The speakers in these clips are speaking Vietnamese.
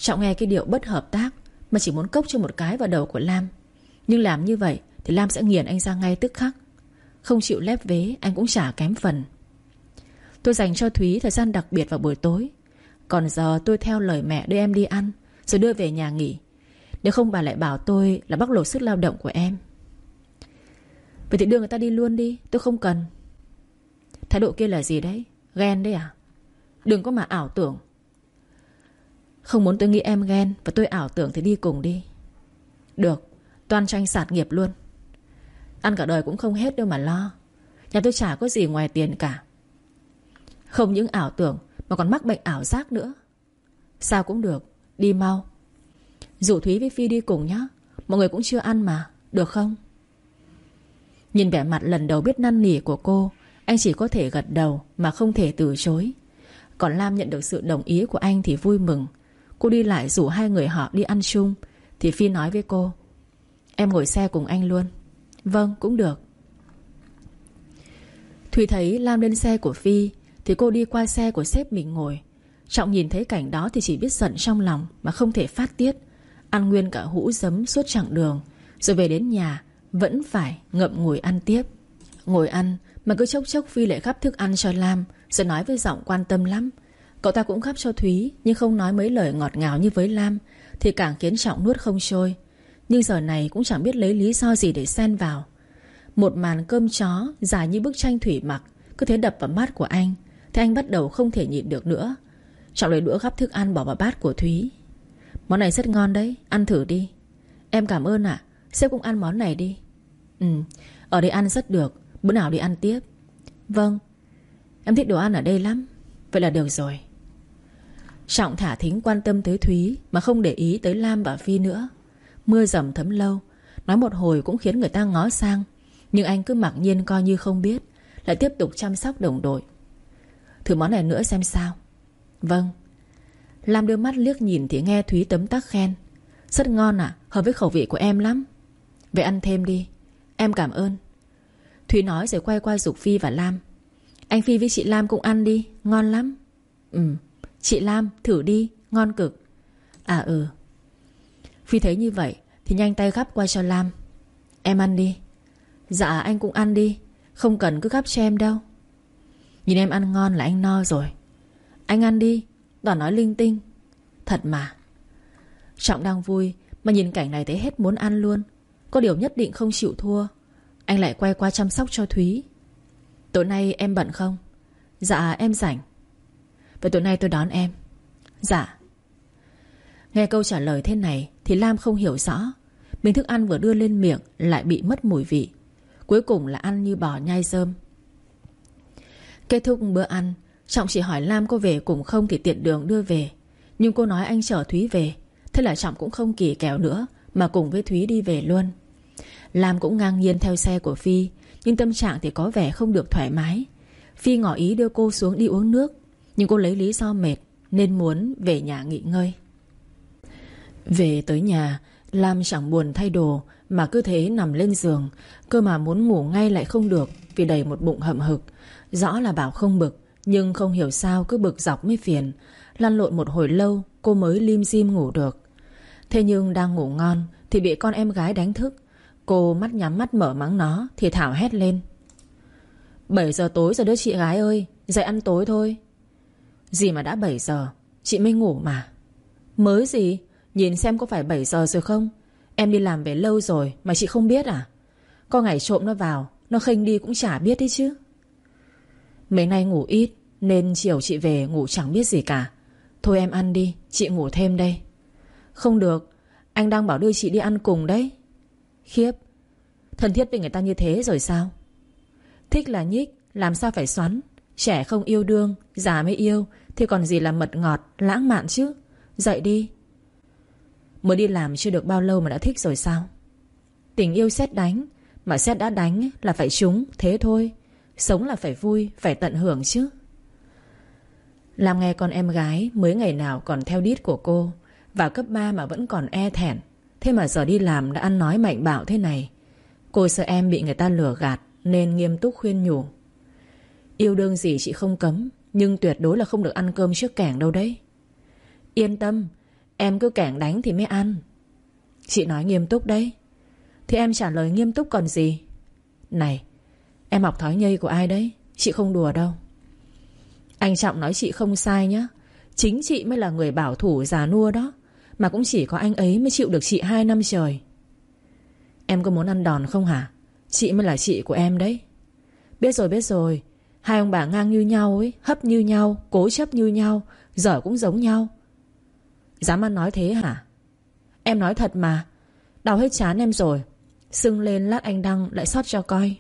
Trọng nghe cái điệu bất hợp tác mà chỉ muốn cốc cho một cái vào đầu của Lam. Nhưng làm như vậy thì Lam sẽ nghiền anh ra ngay tức khắc. Không chịu lép vế, anh cũng chả kém phần. Tôi dành cho Thúy thời gian đặc biệt vào buổi tối. Còn giờ tôi theo lời mẹ đưa em đi ăn, rồi đưa về nhà nghỉ. Nếu không bà lại bảo tôi là bóc lột sức lao động của em. Vậy thì đưa người ta đi luôn đi, tôi không cần. Thái độ kia là gì đấy? Ghen đấy à? Đừng có mà ảo tưởng. Không muốn tôi nghĩ em ghen và tôi ảo tưởng thì đi cùng đi. Được, toan tranh sạt nghiệp luôn. Ăn cả đời cũng không hết đâu mà lo. Nhà tôi chả có gì ngoài tiền cả. Không những ảo tưởng mà còn mắc bệnh ảo giác nữa. Sao cũng được, đi mau. Rủ Thúy với Phi đi cùng nhá. Mọi người cũng chưa ăn mà, được không? Nhìn vẻ mặt lần đầu biết năn nỉ của cô, anh chỉ có thể gật đầu mà không thể từ chối. Còn Lam nhận được sự đồng ý của anh thì vui mừng. Cô đi lại rủ hai người họ đi ăn chung. Thì Phi nói với cô: em ngồi xe cùng anh luôn. Vâng, cũng được. Thùy thấy Lam lên xe của Phi thì cô đi qua xe của sếp mình ngồi. Trọng nhìn thấy cảnh đó thì chỉ biết giận trong lòng mà không thể phát tiết. Ăn nguyên cả hũ giấm suốt chặng đường, rồi về đến nhà vẫn phải ngậm ngùi ăn tiếp. Ngồi ăn mà cứ chốc chốc Phi lại gắp thức ăn cho Lam, rồi nói với giọng quan tâm lắm. Cậu ta cũng gắp cho Thúy, nhưng không nói mấy lời ngọt ngào như với Lam, thì càng khiến Trọng nuốt không trôi. Nhưng giờ này cũng chẳng biết lấy lý do gì để xen vào. Một màn cơm chó dài như bức tranh thủy mặc cứ thế đập vào mắt của anh, thì anh bắt đầu không thể nhịn được nữa. Trọng lấy đũa gắp thức ăn bỏ vào bát của Thúy. Món này rất ngon đấy, ăn thử đi. Em cảm ơn ạ. Sếp cũng ăn món này đi. Ở đây ăn rất được, bữa nào đi ăn tiếp. Vâng, em thích đồ ăn ở đây lắm. Vậy là được rồi. Trọng thả thính quan tâm tới Thúy mà không để ý tới Lam và Phi nữa. Mưa dầm thấm lâu, nói một hồi cũng khiến người ta ngó sang. Nhưng anh cứ mặc nhiên coi như không biết, lại tiếp tục chăm sóc đồng đội. Thử món này nữa xem sao. Vâng. Lam đưa mắt liếc nhìn thì nghe Thúy tấm tắc khen: rất ngon ạ, hợp với khẩu vị của em lắm. Vậy ăn thêm đi. Em cảm ơn. Thúy nói rồi quay qua giục Phi và Lam: anh Phi với chị Lam cũng ăn đi, ngon lắm. Chị Lam thử đi, ngon cực. À Phi thấy như vậy thì nhanh tay gắp qua cho Lam. Em ăn đi. Dạ anh cũng ăn đi, không cần cứ gắp cho em đâu. Nhìn em ăn ngon là anh no rồi. Anh ăn đi, toàn nói linh tinh. Thật mà. Trọng đang vui mà nhìn cảnh này thấy hết muốn ăn luôn. Có điều nhất định không chịu thua. Anh lại quay qua chăm sóc cho Thúy. Tối nay em bận không? Dạ em rảnh. Vậy tối nay tôi đón em. Dạ. Nghe câu trả lời thế này thì Lam không hiểu rõ. Mình thức ăn vừa đưa lên miệng lại bị mất mùi vị. Cuối cùng là ăn như bò nhai rơm. Kết thúc bữa ăn, Trọng chỉ hỏi Lam có về cùng không thì tiện đường đưa về. Nhưng cô nói anh chở Thúy về. Thế là Trọng cũng không kỳ kèo nữa mà cùng với Thúy đi về luôn. Lam cũng ngang nhiên theo xe của Phi, nhưng tâm trạng thì có vẻ không được thoải mái. Phi ngỏ ý đưa cô xuống đi uống nước, nhưng cô lấy lý do mệt nên muốn về nhà nghỉ ngơi. Về tới nhà, Lam chẳng buồn thay đồ mà cứ thế nằm lên giường. Cơ mà muốn ngủ ngay lại không được vì đầy một bụng hậm hực. Rõ là bảo không bực, nhưng không hiểu sao cứ bực dọc mới phiền. Lăn lộn một hồi lâu cô mới lim dim ngủ được. Thế nhưng đang ngủ ngon thì bị con em gái đánh thức. Cô mắt nhắm mắt mở mắng nó thì Thảo hét lên: 7 giờ tối rồi đó chị gái ơi, dậy ăn tối thôi. Gì mà đã 7 giờ, chị mới ngủ mà. Mới gì, nhìn xem có phải 7 giờ rồi không. Em đi làm về lâu rồi mà chị không biết à? Có ngày trộm nó vào, nó khênh đi cũng chả biết đấy chứ. Mấy nay ngủ ít nên chiều chị về ngủ chẳng biết gì cả. Thôi em ăn đi, chị ngủ thêm đây. Không được, anh đang bảo đưa chị đi ăn cùng đấy. Khiếp, thân thiết với người ta như thế rồi sao? Thích là nhích, làm sao phải xoắn. Trẻ không yêu đương, già mới yêu thì còn gì là mật ngọt, lãng mạn chứ. Dậy đi. Mới đi làm chưa được bao lâu mà đã thích rồi sao? Tình yêu sét đánh, mà sét đã đánh là phải trúng, thế thôi. Sống là phải vui, phải tận hưởng chứ. Làm nghe con em gái mới ngày nào còn theo đít của cô. Vào cấp 3 mà vẫn còn e thẹn. Thế mà giờ đi làm đã ăn nói mạnh bạo thế này. Cô sợ em bị người ta lừa gạt nên nghiêm túc khuyên nhủ: yêu đương gì chị không cấm, nhưng tuyệt đối là không được ăn cơm trước kẻng đâu đấy. Yên tâm, Em cứ kẻng đánh thì mới ăn. Chị nói nghiêm túc đấy. Thì em trả lời nghiêm túc còn gì. Này, em học thói nhây của ai đấy? Chị không đùa đâu. Anh Trọng nói chị không sai nhá. Chính chị mới là người bảo thủ già nua đó. Mà cũng chỉ có anh ấy mới chịu được chị 2 năm trời. Em có muốn ăn đòn không hả? Chị mới là chị của em đấy. Biết rồi. Hai ông bà ngang như nhau ấy, hấp như nhau, cố chấp như nhau, giỏi cũng giống nhau. Dám ăn nói thế hả? Em nói thật mà. Đau hết trán em rồi. Sưng lên lát anh Đăng lại sót cho coi.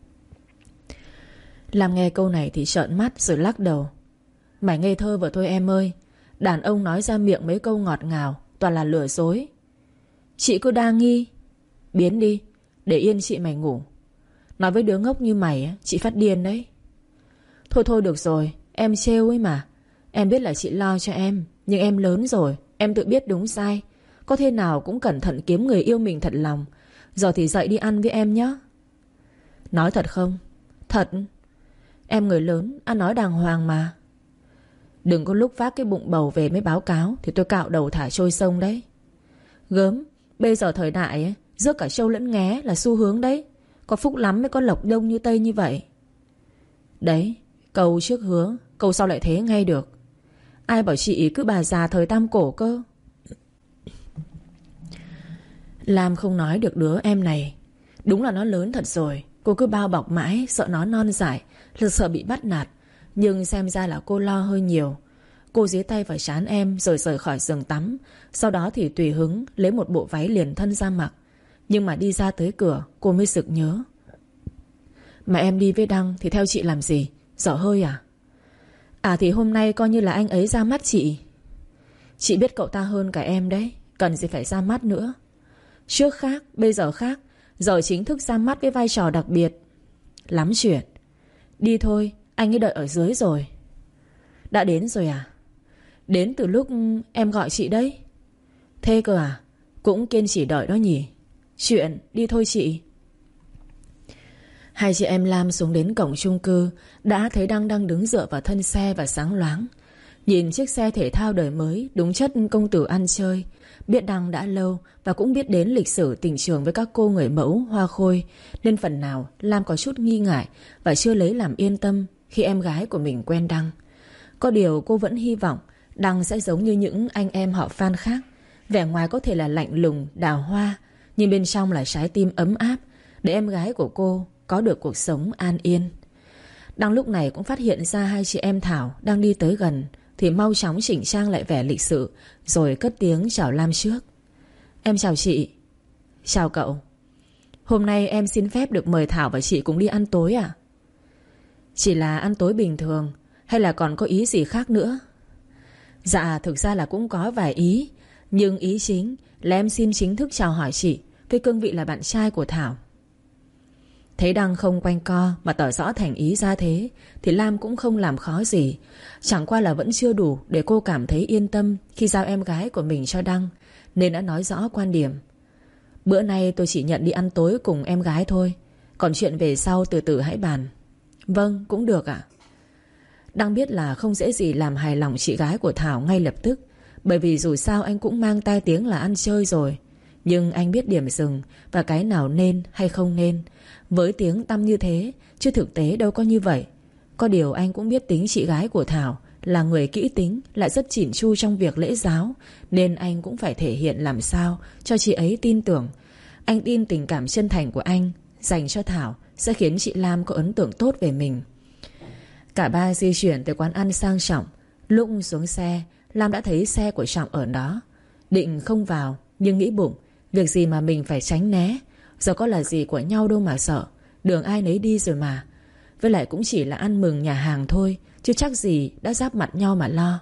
Lam nghe câu này thì trợn mắt rồi lắc đầu. Mày ngây thơ vừa thôi em ơi. Đàn ông nói ra miệng mấy câu ngọt ngào toàn là lừa dối. Chị cứ đa nghi. Biến đi, để yên chị mày ngủ. Nói với đứa ngốc như mày chị phát điên đấy. Thôi được rồi. Em trêu ấy mà. Em biết là chị lo cho em. Nhưng em lớn rồi. Em tự biết đúng sai. Có thế nào cũng cẩn thận kiếm người yêu mình thật lòng. Giờ thì dậy đi ăn với em nhé. Nói thật không? Thật. Em người lớn, ăn nói đàng hoàng mà. Đừng có lúc vác cái bụng bầu về mới báo cáo thì tôi cạo đầu thả trôi sông đấy. Gớm. Bây giờ thời đại ấy, rước cả trâu lẫn nghé là xu hướng đấy. Có phúc lắm mới có lộc đông như Tây như vậy. Đấy, câu trước hứa, câu sau lại thế ngay được. Ai bảo chị cứ bà già thời Tam Cổ cơ. Lam không nói được đứa em này. Đúng là nó lớn thật rồi. Cô cứ bao bọc mãi, sợ nó non dại, sợ bị bắt nạt. Nhưng xem ra là cô lo hơi nhiều. Cô dí tay vào trán em rồi rời khỏi giường tắm. Sau đó thì tùy hứng lấy một bộ váy liền thân ra mặc. Nhưng mà đi ra tới cửa cô mới sực nhớ. Mà em đi với Đăng thì theo chị làm gì? Dở hơi à? À thì hôm nay coi như là anh ấy ra mắt chị. Chị biết cậu ta hơn cả em đấy. Cần gì phải ra mắt nữa. Trước khác, bây giờ khác. Giờ chính thức ra mắt với vai trò đặc biệt. Lắm chuyện. Đi thôi, anh ấy đợi ở dưới rồi. Đã đến rồi à? Đến từ lúc em gọi chị đấy. Thế cơ à? Cũng kiên trì đợi đó nhỉ. Chuyện, đi thôi chị. Hai chị em Lam xuống đến cổng chung cư. Đã thấy Đăng đang đứng dựa vào thân xe và sáng loáng. Nhìn chiếc xe thể thao đời mới, đúng chất công tử ăn chơi. Biết Đăng đã lâu và cũng biết đến lịch sử tình trường với các cô người mẫu hoa khôi, nên phần nào Lam có chút nghi ngại và chưa lấy làm yên tâm khi em gái của mình quen Đăng. Có điều cô vẫn hy vọng Đăng sẽ giống như những anh em họ Phan khác. Vẻ ngoài có thể là lạnh lùng, đào hoa, nhưng bên trong là trái tim ấm áp, để em gái của cô có được cuộc sống an yên. Đăng lúc này cũng phát hiện ra hai chị em Thảo đang đi tới gần, thì mau chóng chỉnh trang lại vẻ lịch sự, rồi cất tiếng chào Lam trước. Em chào chị. Chào cậu. Hôm nay em xin phép được mời Thảo và chị cùng đi ăn tối à? Chỉ là ăn tối bình thường hay là còn có ý gì khác nữa? Dạ thực ra là cũng có vài ý. Nhưng ý chính là em xin chính thức chào hỏi chị với cương vị là bạn trai của Thảo. Thấy Đăng không quanh co mà tỏ rõ thành ý ra thế, thì Lam cũng không làm khó gì. Chẳng qua là vẫn chưa đủ để cô cảm thấy yên tâm khi giao em gái của mình cho Đăng, nên đã nói rõ quan điểm. Bữa nay tôi chỉ nhận đi ăn tối cùng em gái thôi. Còn chuyện về sau từ từ hãy bàn. Vâng, cũng được ạ. Đăng biết là không dễ gì làm hài lòng chị gái của Thảo ngay lập tức, bởi vì dù sao anh cũng mang tai tiếng là ăn chơi rồi. Nhưng anh biết điểm dừng và cái nào nên hay không nên. Với tiếng tăm như thế, chứ thực tế đâu có như vậy. Có điều anh cũng biết tính chị gái của Thảo là người kỹ tính, lại rất chỉn chu trong việc lễ giáo, nên anh cũng phải thể hiện làm sao cho chị ấy tin tưởng. Anh tin tình cảm chân thành của anh dành cho Thảo sẽ khiến chị Lam có ấn tượng tốt về mình. Cả ba di chuyển tới quán ăn sang trọng. Lúc xuống xe, Lam đã thấy xe của Trọng ở đó. Định không vào, nhưng nghĩ bụng, việc gì mà mình phải tránh né. Giờ có là gì của nhau đâu mà sợ. Đường ai nấy đi rồi mà. Với lại cũng chỉ là ăn mừng nhà hàng thôi, chứ chắc gì đã giáp mặt nhau mà lo.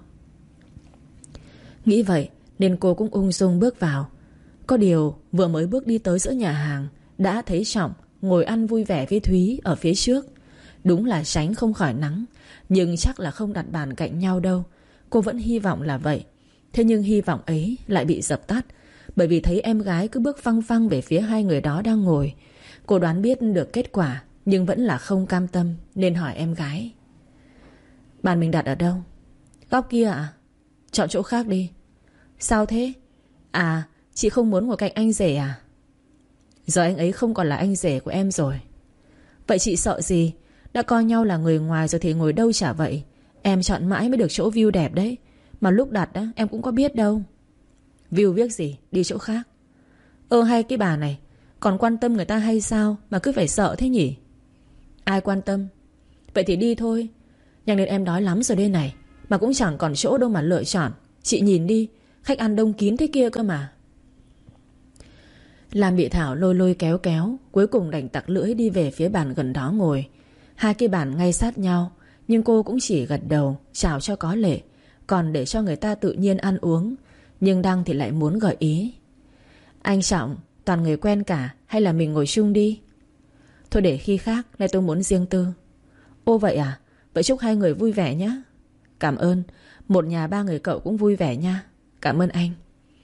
Nghĩ vậy nên cô cũng ung dung bước vào. Có điều vừa mới bước đi tới giữa nhà hàng, đã thấy Trọng ngồi ăn vui vẻ với Thúy ở phía trước. Đúng là tránh không khỏi nắng, nhưng chắc là không đặt bàn cạnh nhau đâu. Cô vẫn hy vọng là vậy. Thế nhưng hy vọng ấy lại bị dập tắt, bởi vì thấy em gái cứ bước phăng phăng về phía hai người đó đang ngồi. Cô đoán biết được kết quả, nhưng vẫn là không cam tâm, nên hỏi em gái. Bàn mình đặt ở đâu? Góc kia ạ? Chọn chỗ khác đi. Sao thế? À, chị không muốn ngồi cạnh anh rể à? Giờ anh ấy không còn là anh rể của em rồi. Vậy chị sợ gì? Đã coi nhau là người ngoài rồi thì ngồi đâu chả vậy. Em chọn mãi mới được chỗ view đẹp đấy. Mà lúc đặt á, em cũng có biết đâu. View biết gì, đi chỗ khác. Hay cái bà này, còn quan tâm người ta hay sao mà cứ phải sợ thế nhỉ? Ai quan tâm? Vậy thì đi thôi. Nhanh lên, em đói lắm rồi đây này. Mà cũng chẳng còn chỗ đâu mà lựa chọn. Chị nhìn đi, khách ăn đông kín thế kia cơ mà. Lam bị Thảo lôi lôi kéo kéo, cuối cùng đành tặc lưỡi đi về phía bàn gần đó ngồi. Hai cái bàn ngay sát nhau, nhưng cô cũng chỉ gật đầu chào cho có lệ, còn để cho người ta tự nhiên ăn uống. Nhưng Đăng thì lại muốn gợi ý. Anh Trọng, toàn người quen cả, hay là mình ngồi chung đi? Thôi để khi khác, nay tôi muốn riêng tư. Ô vậy à? Vậy chúc hai người vui vẻ nhé. Cảm ơn. Một nhà ba người cậu cũng vui vẻ nha. Cảm ơn anh.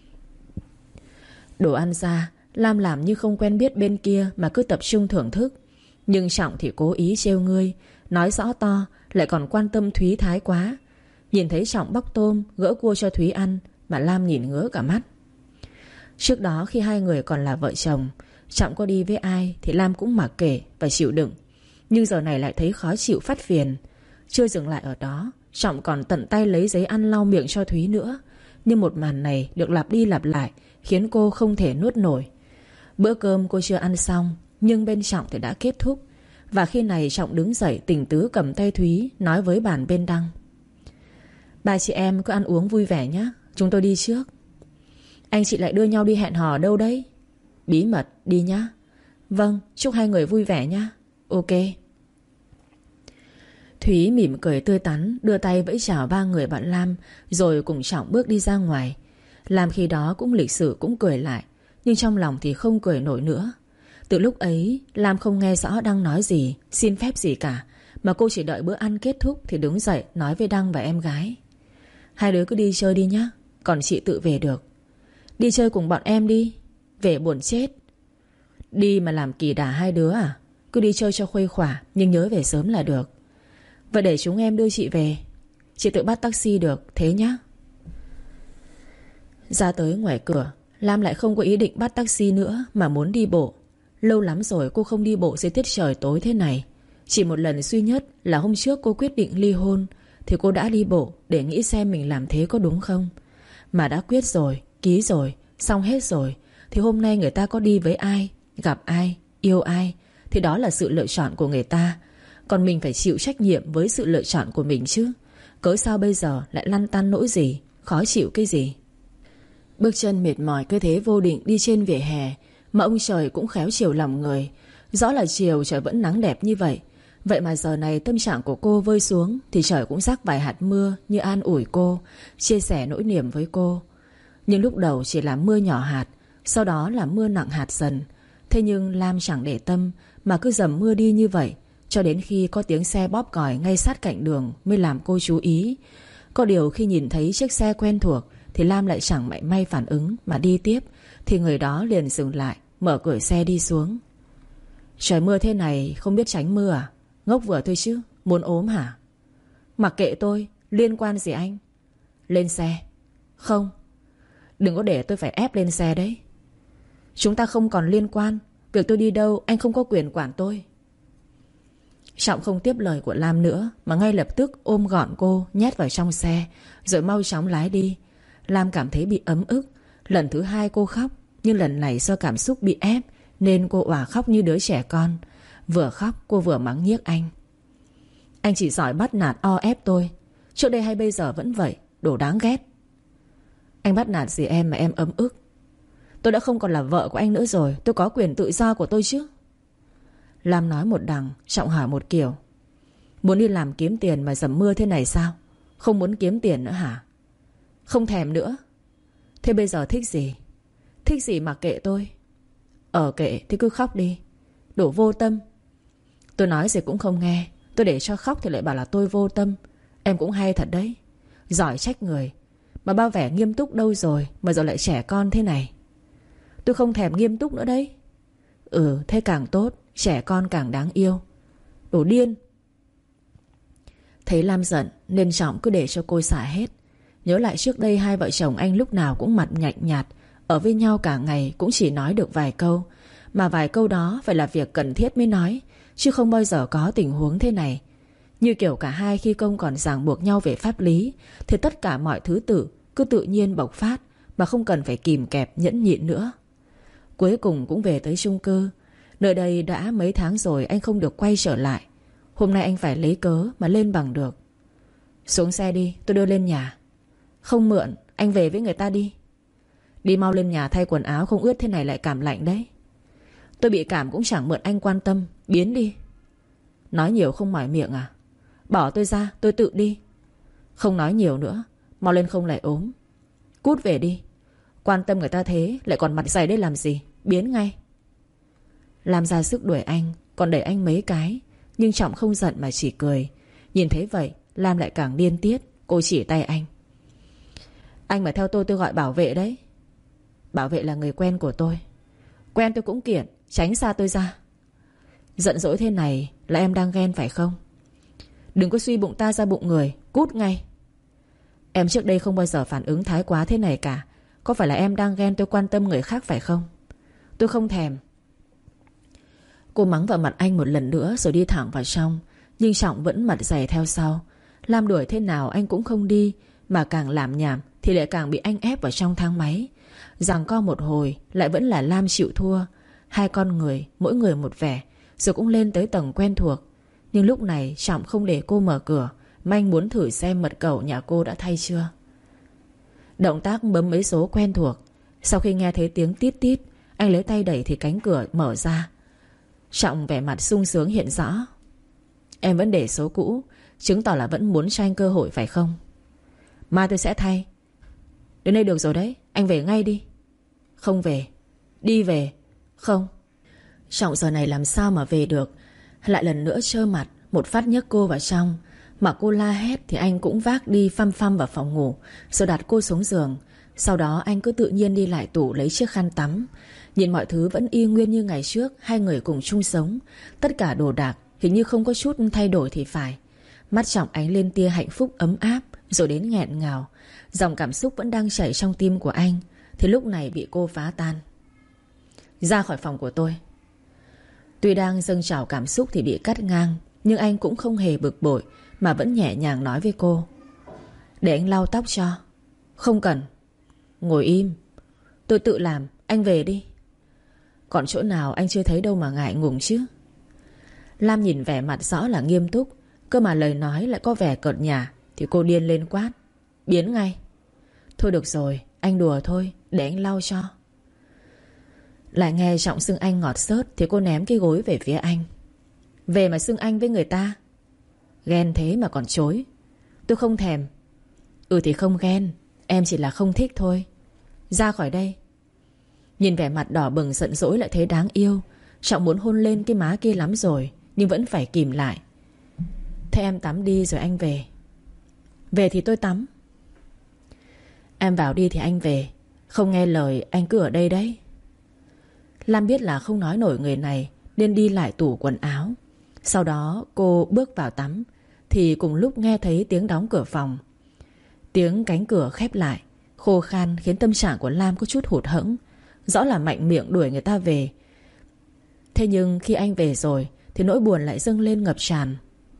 Đồ ăn ra, Lam làm như không quen biết bên kia mà cứ tập trung thưởng thức. Nhưng Trọng thì cố ý trêu ngươi, nói rõ to, lại còn quan tâm Thúy thái quá. Nhìn thấy Trọng bóc tôm, gỡ cua cho Thúy ăn mà Lam nhìn ngứa cả mắt. Trước đó khi hai người còn là vợ chồng, Trọng có đi với ai thì Lam cũng mặc kệ và chịu đựng. Nhưng giờ này lại thấy khó chịu phát phiền. Chưa dừng lại ở đó, Trọng còn tận tay lấy giấy ăn lau miệng cho Thúy nữa. Nhưng một màn này được lặp đi lặp lại khiến cô không thể nuốt nổi. Bữa cơm cô chưa ăn xong, nhưng bên Trọng thì đã kết thúc. Và khi này Trọng đứng dậy tình tứ cầm tay Thúy, nói với bàn bên Đăng. Ba chị em cứ ăn uống vui vẻ nhé, chúng tôi đi trước. Anh chị lại đưa nhau đi hẹn hò đâu đấy? Bí mật đi nhá. Vâng, chúc hai người vui vẻ nhá. Ok. Thúy mỉm cười tươi tắn, đưa tay vẫy chào ba người bạn Lam, rồi cùng Trọng bước đi ra ngoài. Lam khi đó cũng lịch sự cũng cười lại, nhưng trong lòng thì không cười nổi nữa. Từ lúc ấy Lam không nghe rõ Đăng nói gì, xin phép gì cả, mà cô chỉ đợi bữa ăn kết thúc thì đứng dậy nói với Đăng và em gái. Hai đứa cứ đi chơi đi nhá, còn chị tự về được. Đi chơi cùng bọn em đi. Về buồn chết. Đi mà làm kỳ đà hai đứa à? Cứ đi chơi cho khuây khỏa, nhưng nhớ về sớm là được. Vậy để chúng em đưa chị về. Chị tự bắt taxi được, thế nhá. Ra tới ngoài cửa, Lam lại không có ý định bắt taxi nữa mà muốn đi bộ. Lâu lắm rồi cô không đi bộ dưới tiết trời tối thế này. Chỉ một lần duy nhất là hôm trước cô quyết định ly hôn, thì cô đã đi bộ để nghĩ xem mình làm thế có đúng không. Mà đã quyết rồi, ký rồi, xong hết rồi, thì hôm nay người ta có đi với ai, gặp ai, yêu ai, thì đó là sự lựa chọn của người ta. Còn mình phải chịu trách nhiệm với sự lựa chọn của mình chứ. Cớ sao bây giờ lại lăn tăn nỗi gì, khó chịu cái gì. Bước chân mệt mỏi cứ thế vô định đi trên vỉa hè, mà ông trời cũng khéo chiều lòng người. Rõ là chiều trời vẫn nắng đẹp như vậy, vậy mà giờ này tâm trạng của cô vơi xuống thì trời cũng rắc vài hạt mưa như an ủi cô, chia sẻ nỗi niềm với cô. Nhưng lúc đầu chỉ là mưa nhỏ hạt, sau đó là mưa nặng hạt dần. Thế nhưng Lam chẳng để tâm mà cứ dầm mưa đi như vậy, cho đến khi có tiếng xe bóp còi ngay sát cạnh đường mới làm cô chú ý. Có điều khi nhìn thấy chiếc xe quen thuộc thì Lam lại chẳng mảy may phản ứng mà đi tiếp, thì người đó liền dừng lại, mở cửa xe đi xuống. Trời mưa thế này không biết tránh mưa à? Ngốc vừa thôi chứ, muốn ốm hả? Mặc kệ tôi, liên quan gì anh? Lên xe. Không. Đừng có để tôi phải ép lên xe đấy. Chúng ta không còn liên quan. Việc tôi đi đâu anh không có quyền quản tôi. Trọng không tiếp lời của Lam nữa, mà ngay lập tức ôm gọn cô, nhét vào trong xe, rồi mau chóng lái đi. Lam cảm thấy bị ấm ức. Lần thứ hai cô khóc, nhưng lần này do cảm xúc bị ép nên cô òa khóc như đứa trẻ con. Vừa khóc cô vừa mắng nhiếc anh. Anh chỉ giỏi bắt nạt o ép tôi. Trước đây hay bây giờ vẫn vậy, đồ đáng ghét. Anh bắt nạt gì em mà em ấm ức? Tôi đã không còn là vợ của anh nữa rồi, tôi có quyền tự do của tôi chứ. Lam nói một đằng, Trọng hỏi một kiểu. Muốn đi làm kiếm tiền mà dầm mưa thế này sao? Không muốn kiếm tiền nữa hả? Không thèm nữa. Thế bây giờ thích gì? Thích gì mà kệ tôi. Kệ thì cứ khóc đi. Đồ vô tâm. Tôi nói gì cũng không nghe. Tôi để cho khóc thì lại bảo là tôi vô tâm. Em cũng hay thật đấy. Giỏi trách người. Mà bao vẻ nghiêm túc đâu rồi mà giờ lại trẻ con thế này. Tôi không thèm nghiêm túc nữa đấy. Thế càng tốt. Trẻ con càng đáng yêu. Đồ điên. Thấy Lam giận nên Trọng cứ để cho cô xả hết. Nhớ lại trước đây hai vợ chồng anh lúc nào cũng mặt nhạnh nhạt, ở với nhau cả ngày cũng chỉ nói được vài câu. Mà vài câu đó phải là việc cần thiết mới nói, chứ không bao giờ có tình huống thế này. Như kiểu cả hai khi không còn ràng buộc nhau về pháp lý, thì tất cả mọi thứ cứ tự nhiên bộc phát, mà không cần phải kìm kẹp nhẫn nhịn nữa. Cuối cùng cũng về tới chung cư. Nơi đây đã mấy tháng rồi anh không được quay trở lại. Hôm nay anh phải lấy cớ mà lên bằng được. Xuống xe đi, tôi đưa lên nhà. Không mượn, anh về với người ta đi. Đi mau lên nhà thay quần áo, không ướt thế này lại cảm lạnh đấy. Tôi bị cảm cũng chẳng mượn anh quan tâm. Biến đi. Nói nhiều không mỏi miệng à? Bỏ tôi ra, tôi tự đi. Không nói nhiều nữa, mau lên không lại ốm. Cút về đi. Quan tâm người ta thế lại còn mặt dày đây làm gì? Biến ngay. Lam ra sức đuổi anh, còn đẩy anh mấy cái, nhưng Trọng không giận mà chỉ cười. Nhìn thấy vậy Lam lại càng điên tiết. Cô chỉ tay anh. Anh mà theo tôi gọi bảo vệ đấy. Bảo vệ là người quen của tôi. Quen tôi cũng kiện, tránh xa tôi ra. Giận dỗi thế này là em đang ghen phải không? Đừng có suy bụng ta ra bụng người. Cút ngay. Em trước đây không bao giờ phản ứng thái quá thế này cả. Có phải là em đang ghen tôi quan tâm người khác phải không? Tôi không thèm. Cô mắng vào mặt anh một lần nữa rồi đi thẳng vào trong. Nhưng Trọng vẫn mặt dày theo sau. Lam đuổi thế nào anh cũng không đi, mà càng làm nhảm thì lại càng bị anh ép vào trong thang máy. Giằng co một hồi lại vẫn là Lam chịu thua. Hai con người mỗi người một vẻ, rồi cũng lên tới tầng quen thuộc. Nhưng lúc này Trọng không để cô mở cửa, mà anh muốn thử xem mật khẩu nhà cô đã thay chưa. Động tác bấm mấy số quen thuộc. Sau khi nghe thấy tiếng tít tít, anh lấy tay đẩy thì cánh cửa mở ra. Trọng vẻ mặt sung sướng hiện rõ. Em vẫn để số cũ, chứng tỏ là vẫn muốn cho anh cơ hội phải không? Mai tôi sẽ thay. Đến đây được rồi đấy, anh về ngay đi. Không về. Đi về. Không. Trọng giờ này làm sao mà về được. Lại lần nữa trơ mặt, một phát nhấc cô vào trong. Mà cô la hét thì anh cũng vác đi phăm phăm vào phòng ngủ, rồi đặt cô xuống giường. Sau đó anh cứ tự nhiên đi lại tủ lấy chiếc khăn tắm. Nhìn mọi thứ vẫn y nguyên như ngày trước hai người cùng chung sống. Tất cả đồ đạc hình như không có chút thay đổi thì phải. Mắt Trọng ánh lên tia hạnh phúc ấm áp, rồi đến nghẹn ngào. Dòng cảm xúc vẫn đang chảy trong tim của anh, thì lúc này bị cô phá tan. Ra khỏi phòng của tôi. Tuy đang dâng trào cảm xúc thì bị cắt ngang, nhưng anh cũng không hề bực bội, mà vẫn nhẹ nhàng nói với cô. Để anh lau tóc cho. Không cần. Ngồi im. Tôi tự làm, anh về đi. Còn chỗ nào anh chưa thấy đâu mà ngại ngùng chứ. Lam nhìn vẻ mặt rõ là nghiêm túc, cơ mà lời nói lại có vẻ cợt nhả, thì cô điên lên quát. Biến ngay. Thôi được rồi, anh đùa thôi, để anh lau cho. Lại nghe Trọng xưng anh ngọt xớt, thì cô ném cái gối về phía anh. Về mà xưng anh với người ta. Ghen thế mà còn chối. Tôi không thèm. Ừ thì không ghen, em chỉ là không thích thôi. Ra khỏi đây. Nhìn vẻ mặt đỏ bừng giận dỗi lại thấy đáng yêu, Trọng muốn hôn lên cái má kia lắm rồi, nhưng vẫn phải kìm lại. Thế em tắm đi rồi anh về. Về thì tôi tắm. Em vào đi thì anh về. Không nghe lời anh cứ ở đây đấy. Lam biết là không nói nổi người này, nên đi lại tủ quần áo. Sau đó cô bước vào tắm, thì cùng lúc nghe thấy tiếng đóng cửa phòng. Tiếng cánh cửa khép lại khô khan khiến tâm trạng của Lam có chút hụt hẫng. Rõ là mạnh miệng đuổi người ta về. Thế nhưng khi anh về rồi thì nỗi buồn lại dâng lên ngập tràn.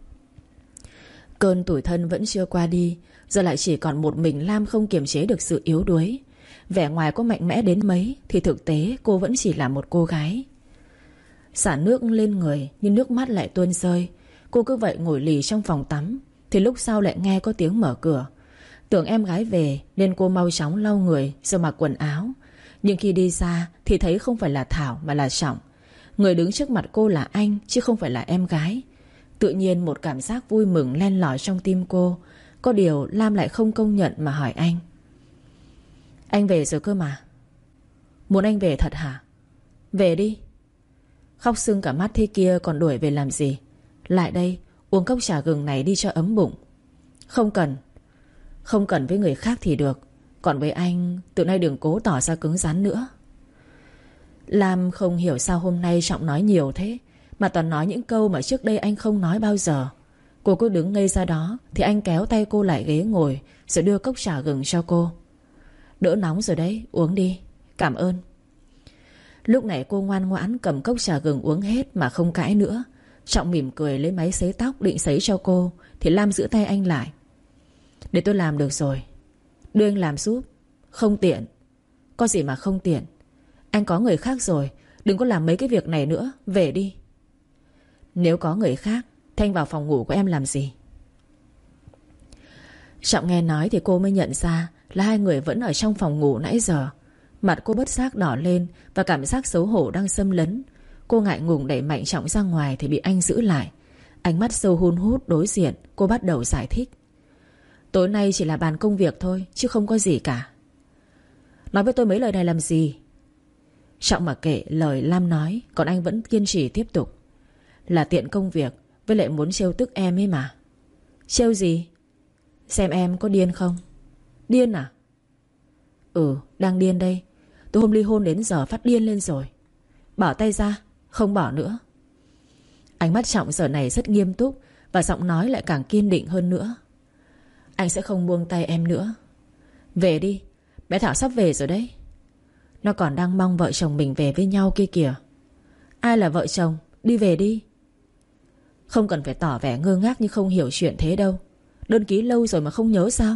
Cơn tủi thân vẫn chưa qua đi, giờ lại chỉ còn một mình Lam không kiềm chế được sự yếu đuối. Vẻ ngoài có mạnh mẽ đến mấy thì thực tế cô vẫn chỉ là một cô gái. Xả nước lên người nhưng nước mắt lại tuôn rơi. Cô cứ vậy ngồi lì trong phòng tắm, thì lúc sau lại nghe có tiếng mở cửa. Tưởng em gái về nên cô mau chóng lau người rồi mặc quần áo. Nhưng khi đi ra thì thấy không phải là Thảo mà là Trọng. Người đứng trước mặt cô là anh chứ không phải là em gái. Tự nhiên một cảm giác vui mừng len lỏi trong tim cô. Có điều Lam lại không công nhận mà hỏi anh. Anh về rồi cơ mà. Muốn anh về thật hả? Về đi. Khóc sưng cả mắt thế kia còn đuổi về làm gì? Lại đây, uống cốc trà gừng này đi cho ấm bụng. Không cần. Không cần với người khác thì được, còn với anh từ nay đừng cố tỏ ra cứng rắn nữa. Lam không hiểu sao hôm nay Trọng nói nhiều thế, mà toàn nói những câu mà trước đây anh không nói bao giờ. Cô cứ đứng ngây ra đó, thì anh kéo tay cô lại ghế ngồi, rồi đưa cốc trà gừng cho cô. Đỡ nóng rồi đấy, uống đi. Cảm ơn. Lúc này cô ngoan ngoãn cầm cốc trà gừng uống hết mà không cãi nữa. Trọng mỉm cười lấy máy sấy tóc định sấy cho cô, thì Lam giữ tay anh lại. Để tôi làm được rồi. Đưa anh làm giúp. Không tiện. Có gì mà không tiện. Anh có người khác rồi, đừng có làm mấy cái việc này nữa. Về đi. Nếu có người khác thì anh vào phòng ngủ của em làm gì? Trọng nghe nói thì cô mới nhận ra là hai người vẫn ở trong phòng ngủ nãy giờ. Mặt cô bất giác đỏ lên và cảm giác xấu hổ đang xâm lấn. Cô ngại ngùng đẩy mạnh Trọng ra ngoài thì bị anh giữ lại. Ánh mắt sâu hun hút đối diện. Cô bắt đầu giải thích. Tối nay chỉ là bàn công việc thôi, chứ không có gì cả. Nói với tôi mấy lời này làm gì? Trọng mặc kệ lời Lam nói, còn anh vẫn kiên trì tiếp tục. Là tiện công việc, với lại muốn trêu tức em ấy mà. Trêu gì? Xem em có điên không? Điên à? Ừ, đang điên đây. Từ hôm ly hôn đến giờ phát điên lên rồi. Bỏ tay ra. Không bỏ nữa. Ánh mắt Trọng giờ này rất nghiêm túc, và giọng nói lại càng kiên định hơn nữa. Anh sẽ không buông tay em nữa. Về đi. Bé Thảo sắp về rồi đấy. Nó còn đang mong vợ chồng mình về với nhau kia kìa. Ai là vợ chồng? Đi về đi. Không cần phải tỏ vẻ ngơ ngác như không hiểu chuyện thế đâu. Đơn ký lâu rồi mà không nhớ sao?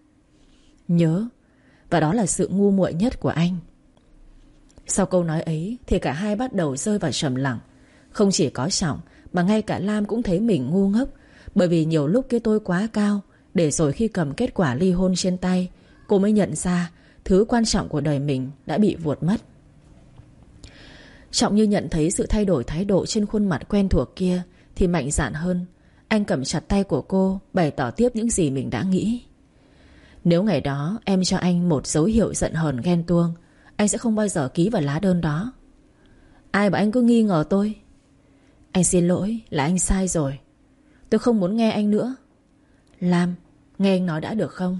Nhớ. Và đó là sự ngu muội nhất của anh. Sau câu nói ấy thì cả hai bắt đầu rơi vào trầm lặng. Không chỉ có Trọng mà ngay cả Lam cũng thấy mình ngu ngốc. Bởi vì nhiều lúc cái tôi quá cao, để rồi khi cầm kết quả ly hôn trên tay, cô mới nhận ra thứ quan trọng của đời mình đã bị vuột mất. Trọng như nhận thấy sự thay đổi thái độ trên khuôn mặt quen thuộc kia thì mạnh dạn hơn. Anh cầm chặt tay của cô, bày tỏ tiếp những gì mình đã nghĩ. Nếu ngày đó em cho anh một dấu hiệu giận hờn ghen tuông, anh sẽ không bao giờ ký vào lá đơn đó. Ai bảo anh cứ nghi ngờ tôi? Anh xin lỗi, là anh sai rồi. Tôi không muốn nghe anh nữa. Lam, nghe anh nói đã được không?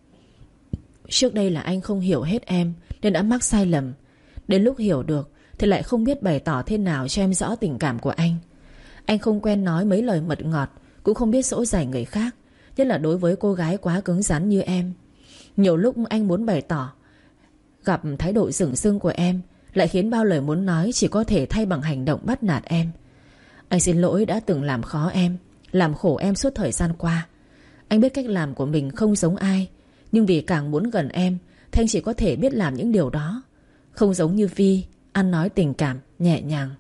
Trước đây là anh không hiểu hết em nên đã mắc sai lầm. Đến lúc hiểu được thì lại không biết bày tỏ thế nào cho em rõ tình cảm của anh. Anh không quen nói mấy lời mật ngọt, cũng không biết dỗ dành người khác, nhất là đối với cô gái quá cứng rắn như em. Nhiều lúc anh muốn bày tỏ, gặp thái độ dửng dưng của em lại khiến bao lời muốn nói chỉ có thể thay bằng hành động bắt nạt em. Anh xin lỗi đã từng làm khó em, làm khổ em suốt thời gian qua. Anh biết cách làm của mình không giống ai, nhưng vì càng muốn gần em thì anh chỉ có thể biết làm những điều đó. Không giống như Vi, ăn nói tình cảm, nhẹ nhàng.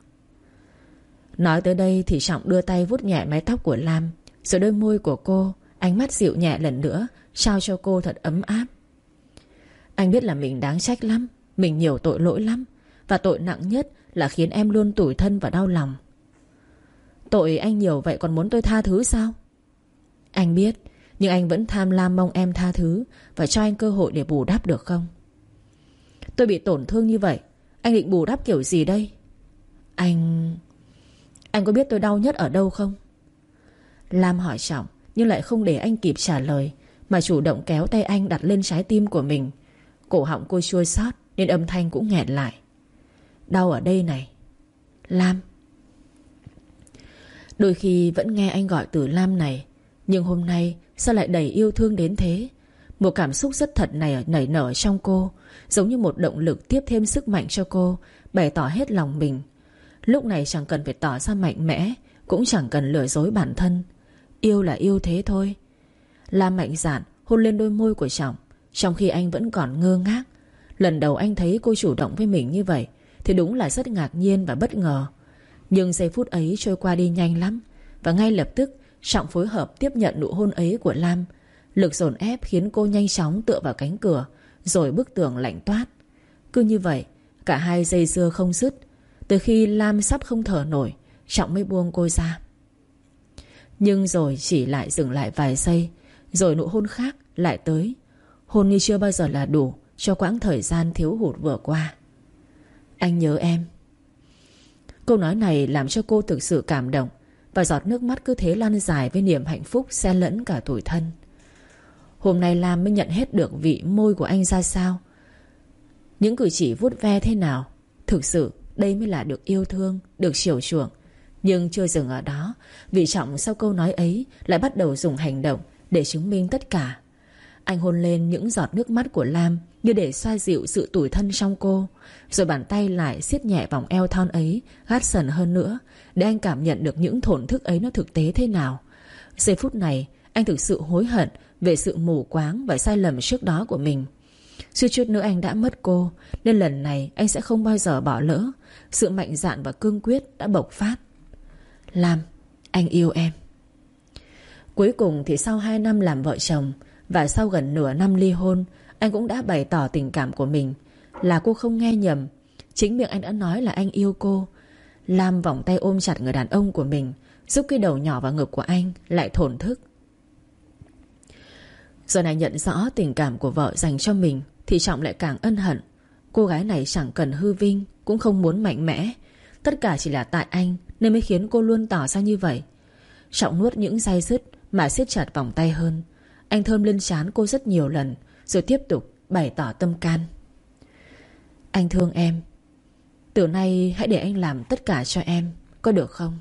Nói tới đây thì Trọng đưa tay vuốt nhẹ mái tóc của Lam, rồi đôi môi của cô, ánh mắt dịu nhẹ lần nữa trao cho cô thật ấm áp. Anh biết là mình đáng trách lắm, mình nhiều tội lỗi lắm, và tội nặng nhất là khiến em luôn tủi thân và đau lòng. Tội anh nhiều vậy còn muốn tôi tha thứ sao? Anh biết, nhưng anh vẫn tham lam mong em tha thứ và cho anh cơ hội để bù đắp được không? Tôi bị tổn thương như vậy, anh định bù đắp kiểu gì đây? Anh có biết tôi đau nhất ở đâu không? Lam hỏi Trọng, nhưng lại không để anh kịp trả lời, mà chủ động kéo tay anh đặt lên trái tim của mình. Cổ họng cô chua xót nên âm thanh cũng nghẹn lại. Đau ở đây này, Lam. Đôi khi vẫn nghe anh gọi từ Lam này, nhưng hôm nay sao lại đầy yêu thương đến thế? Một cảm xúc rất thật này nảy nở trong cô, giống như một động lực tiếp thêm sức mạnh cho cô bày tỏ hết lòng mình. Lúc này chẳng cần phải tỏ ra mạnh mẽ, cũng chẳng cần lừa dối bản thân. Yêu là yêu thế thôi. Lam mạnh dạn hôn lên đôi môi của Trọng, trong khi anh vẫn còn ngơ ngác. Lần đầu anh thấy cô chủ động với mình như vậy thì đúng là rất ngạc nhiên và bất ngờ. Nhưng giây phút ấy trôi qua đi nhanh lắm, và ngay lập tức Trọng phối hợp tiếp nhận nụ hôn ấy của Lam. Lực dồn ép khiến cô nhanh chóng tựa vào cánh cửa, rồi bức tường lạnh toát. Cứ như vậy cả hai dây dưa không dứt. Từ khi Lam sắp không thở nổi, Trọng mới buông cô ra. Nhưng rồi chỉ lại dừng lại vài giây, rồi nụ hôn khác lại tới. Hôn như chưa bao giờ là đủ cho quãng thời gian thiếu hụt vừa qua. Anh nhớ em. Câu nói này làm cho cô thực sự cảm động, và giọt nước mắt cứ thế lan dài với niềm hạnh phúc xen lẫn cả tủi thân. Hôm nay Lam mới nhận hết được vị môi của anh ra sao, những cử chỉ vuốt ve thế nào. Thực sự đây mới là được yêu thương, được chiều chuộng. Nhưng chưa dừng ở đó, vì Trọng sau câu nói ấy lại bắt đầu dùng hành động để chứng minh tất cả. Anh hôn lên những giọt nước mắt của Lam như để xoa dịu sự tủi thân trong cô. Rồi bàn tay lại siết nhẹ vòng eo thon ấy, gắt sần hơn nữa, để anh cảm nhận được những thổn thức ấy nó thực tế thế nào. Giây phút này anh thực sự hối hận về sự mù quáng và sai lầm trước đó của mình. Suýt chút nữa anh đã mất cô, nên lần này anh sẽ không bao giờ bỏ lỡ. Sự mạnh dạn và cương quyết đã bộc phát. Lam, anh yêu em. Cuối cùng thì sau 2 năm làm vợ chồng và sau gần nửa năm ly hôn, anh cũng đã bày tỏ tình cảm của mình. Là cô không nghe nhầm, chính miệng anh đã nói là anh yêu cô. Lam vòng tay ôm chặt người đàn ông của mình, giúp cái đầu nhỏ vào ngực của anh lại thổn thức. Giờ này nhận rõ tình cảm của vợ dành cho mình thì Trọng lại càng ân hận. Cô gái này chẳng cần hư vinh, cũng không muốn mạnh mẽ. Tất cả chỉ là tại anh nên mới khiến cô luôn tỏ ra như vậy. Trọng nuốt những day dứt mà siết chặt vòng tay hơn. Anh thơm lên trán cô rất nhiều lần, rồi tiếp tục bày tỏ tâm can. Anh thương em. Từ nay hãy để anh làm tất cả cho em, có được không?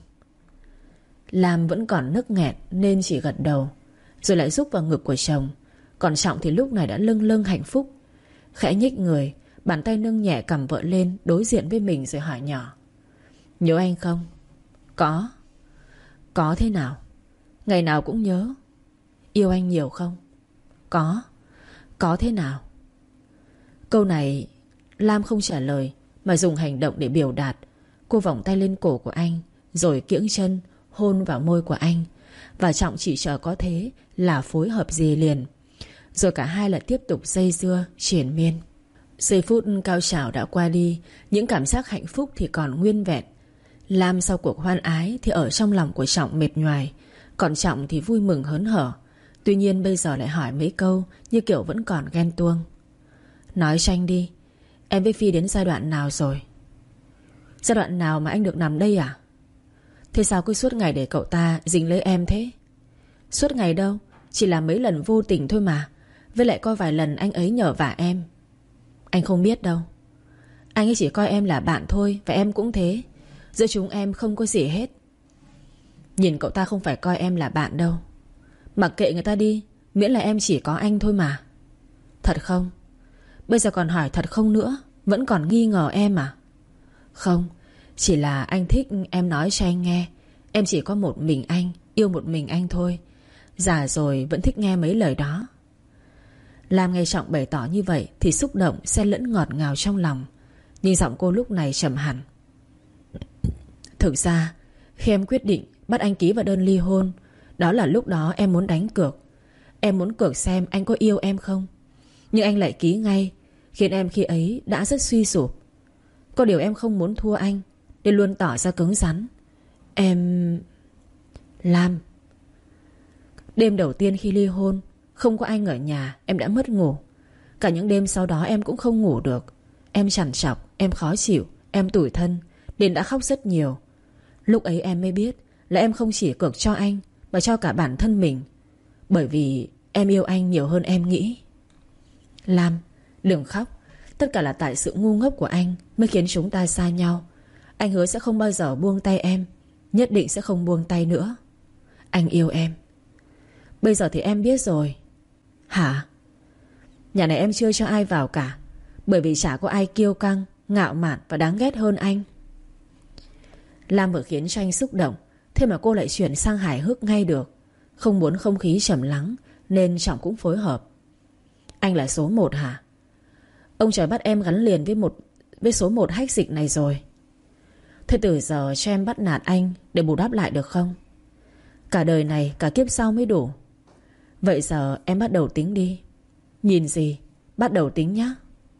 Lam vẫn còn nức nghẹn nên chỉ gật đầu, rồi lại rúc vào ngực của chồng. Còn Trọng thì lúc này đã lâng lâng hạnh phúc. Khẽ nhích người, bàn tay nâng nhẹ cằm vợ lên đối diện với mình rồi hỏi nhỏ. Nhớ anh không? Có. Có thế nào? Ngày nào cũng nhớ. Yêu anh nhiều không? Có. Có thế nào? Câu này Lam không trả lời mà dùng hành động để biểu đạt. Cô vòng tay lên cổ của anh, rồi kiễng chân hôn vào môi của anh. Và Trọng chỉ chờ có thế là phối hợp gì liền. Rồi cả hai lại tiếp tục dây dưa triền miên. Giây phút cao trào đã qua đi, những cảm giác hạnh phúc thì còn nguyên vẹn. Lam sau cuộc hoan ái thì ở trong lòng của Trọng mệt nhoài, còn Trọng thì vui mừng hớn hở. Tuy nhiên bây giờ lại hỏi mấy câu như kiểu vẫn còn ghen tuông. Nói cho anh đi, em với Phi đến giai đoạn nào rồi? Giai đoạn nào mà anh được nằm đây à? Thế sao cứ suốt ngày để cậu ta dính lấy em thế? Suốt ngày đâu, chỉ là mấy lần vô tình thôi mà. Với lại có vài lần anh ấy nhờ vả em. Anh không biết đâu. Anh ấy chỉ coi em là bạn thôi, và em cũng thế. Giữa chúng em không có gì hết. Nhìn cậu ta không phải coi em là bạn đâu. Mặc kệ người ta đi, miễn là em chỉ có anh thôi mà. Thật không? Bây giờ còn hỏi thật không nữa? Vẫn còn nghi ngờ em à? Không, chỉ là anh thích em nói cho anh nghe. Em chỉ có một mình anh, yêu một mình anh thôi. Già rồi vẫn thích nghe mấy lời đó. Lam nghe Trọng bày tỏ như vậy thì xúc động xen lẫn ngọt ngào trong lòng. Nhưng giọng cô lúc này trầm hẳn. Thực ra khi em quyết định bắt anh ký vào đơn ly hôn, đó là lúc đó em muốn đánh cược. Em muốn cược xem anh có yêu em không. Nhưng anh lại ký ngay, khiến em khi ấy đã rất suy sụp. Có điều em không muốn thua anh, nên luôn tỏ ra cứng rắn. Em... Lam. Đêm đầu tiên khi ly hôn, không có anh ở nhà, em đã mất ngủ. Cả những đêm sau đó em cũng không ngủ được. Em trằn trọc, em khó chịu, em tủi thân, nên đã khóc rất nhiều. Lúc ấy em mới biết là em không chỉ cược cho anh, mà cho cả bản thân mình. Bởi vì em yêu anh nhiều hơn em nghĩ. Lam, đừng khóc. Tất cả là tại sự ngu ngốc của anh mới khiến chúng ta xa nhau. Anh hứa sẽ không bao giờ buông tay em, nhất định sẽ không buông tay nữa. Anh yêu em. Bây giờ thì em biết rồi. Hả? Nhà này em chưa cho ai vào cả, bởi vì chả có ai kiêu căng, ngạo mạn và đáng ghét hơn anh. Lam vừa khiến cho anh xúc động, thế mà cô lại chuyển sang hài hước ngay được. Không muốn không khí trầm lắng nên Trọng cũng phối hợp. Anh là số 1 hả? Ông trời bắt em gắn liền với số 1 hách dịch này rồi. Thế từ giờ cho em bắt nạt anh để bù đắp lại được không? Cả đời này cả kiếp sau mới đủ. Vậy giờ em bắt đầu tính đi. Nhìn gì? Bắt đầu tính nhá.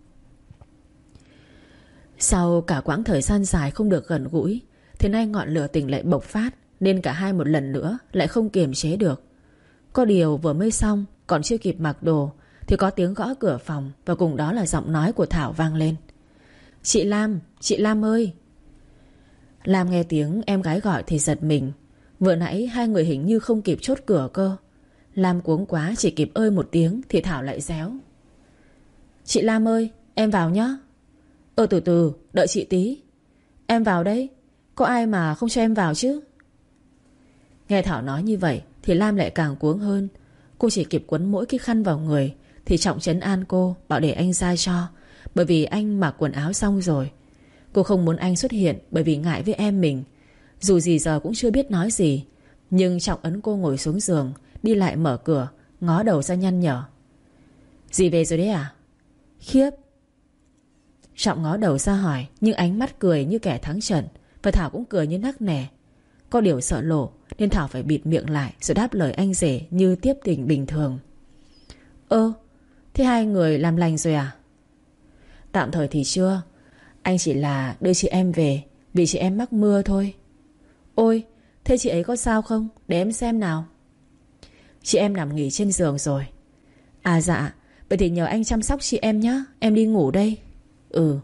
Sau cả quãng thời gian dài không được gần gũi, thế nay ngọn lửa tình lại bộc phát, nên cả hai một lần nữa lại không kiềm chế được. Có điều vừa mới xong, còn chưa kịp mặc đồ thì có tiếng gõ cửa phòng, và cùng đó là giọng nói của Thảo vang lên. Chị Lam ơi. Lam nghe tiếng em gái gọi thì giật mình. Vừa nãy hai người hình như không kịp chốt cửa cơ. Lam cuống quá chỉ kịp ơi một tiếng thì Thảo lại réo. Chị Lam ơi, em vào nhá. Từ từ, đợi chị tí. Em vào đấy, có ai mà không cho em vào chứ? Nghe Thảo nói như vậy thì Lam lại càng cuống hơn. Cô chỉ kịp quấn mỗi cái khăn vào người thì Trọng trấn an cô, bảo để anh ra cho, bởi vì anh mặc quần áo xong rồi. Cô không muốn anh xuất hiện bởi vì ngại với em mình. Dù gì giờ cũng chưa biết nói gì. Nhưng Trọng ấn cô ngồi xuống giường, đi lại mở cửa, ngó đầu ra nhăn nhở. Dì về rồi đấy à? Khiếp. Trọng ngó đầu ra hỏi, nhưng ánh mắt cười như kẻ thắng trận. Và Thảo cũng cười như nắc nẻ. Có điều sợ lộ nên Thảo phải bịt miệng lại, rồi đáp lời anh rể như tiếp tình bình thường. Thế hai người làm lành rồi à? Tạm thời thì chưa. Anh chỉ là đưa chị em về vì chị em mắc mưa thôi. Ôi, thế chị ấy có sao không? Để em xem nào. Chị em nằm nghỉ trên giường rồi. À dạ, vậy thì nhờ anh chăm sóc chị em nhé. Em đi ngủ đây. Ừ.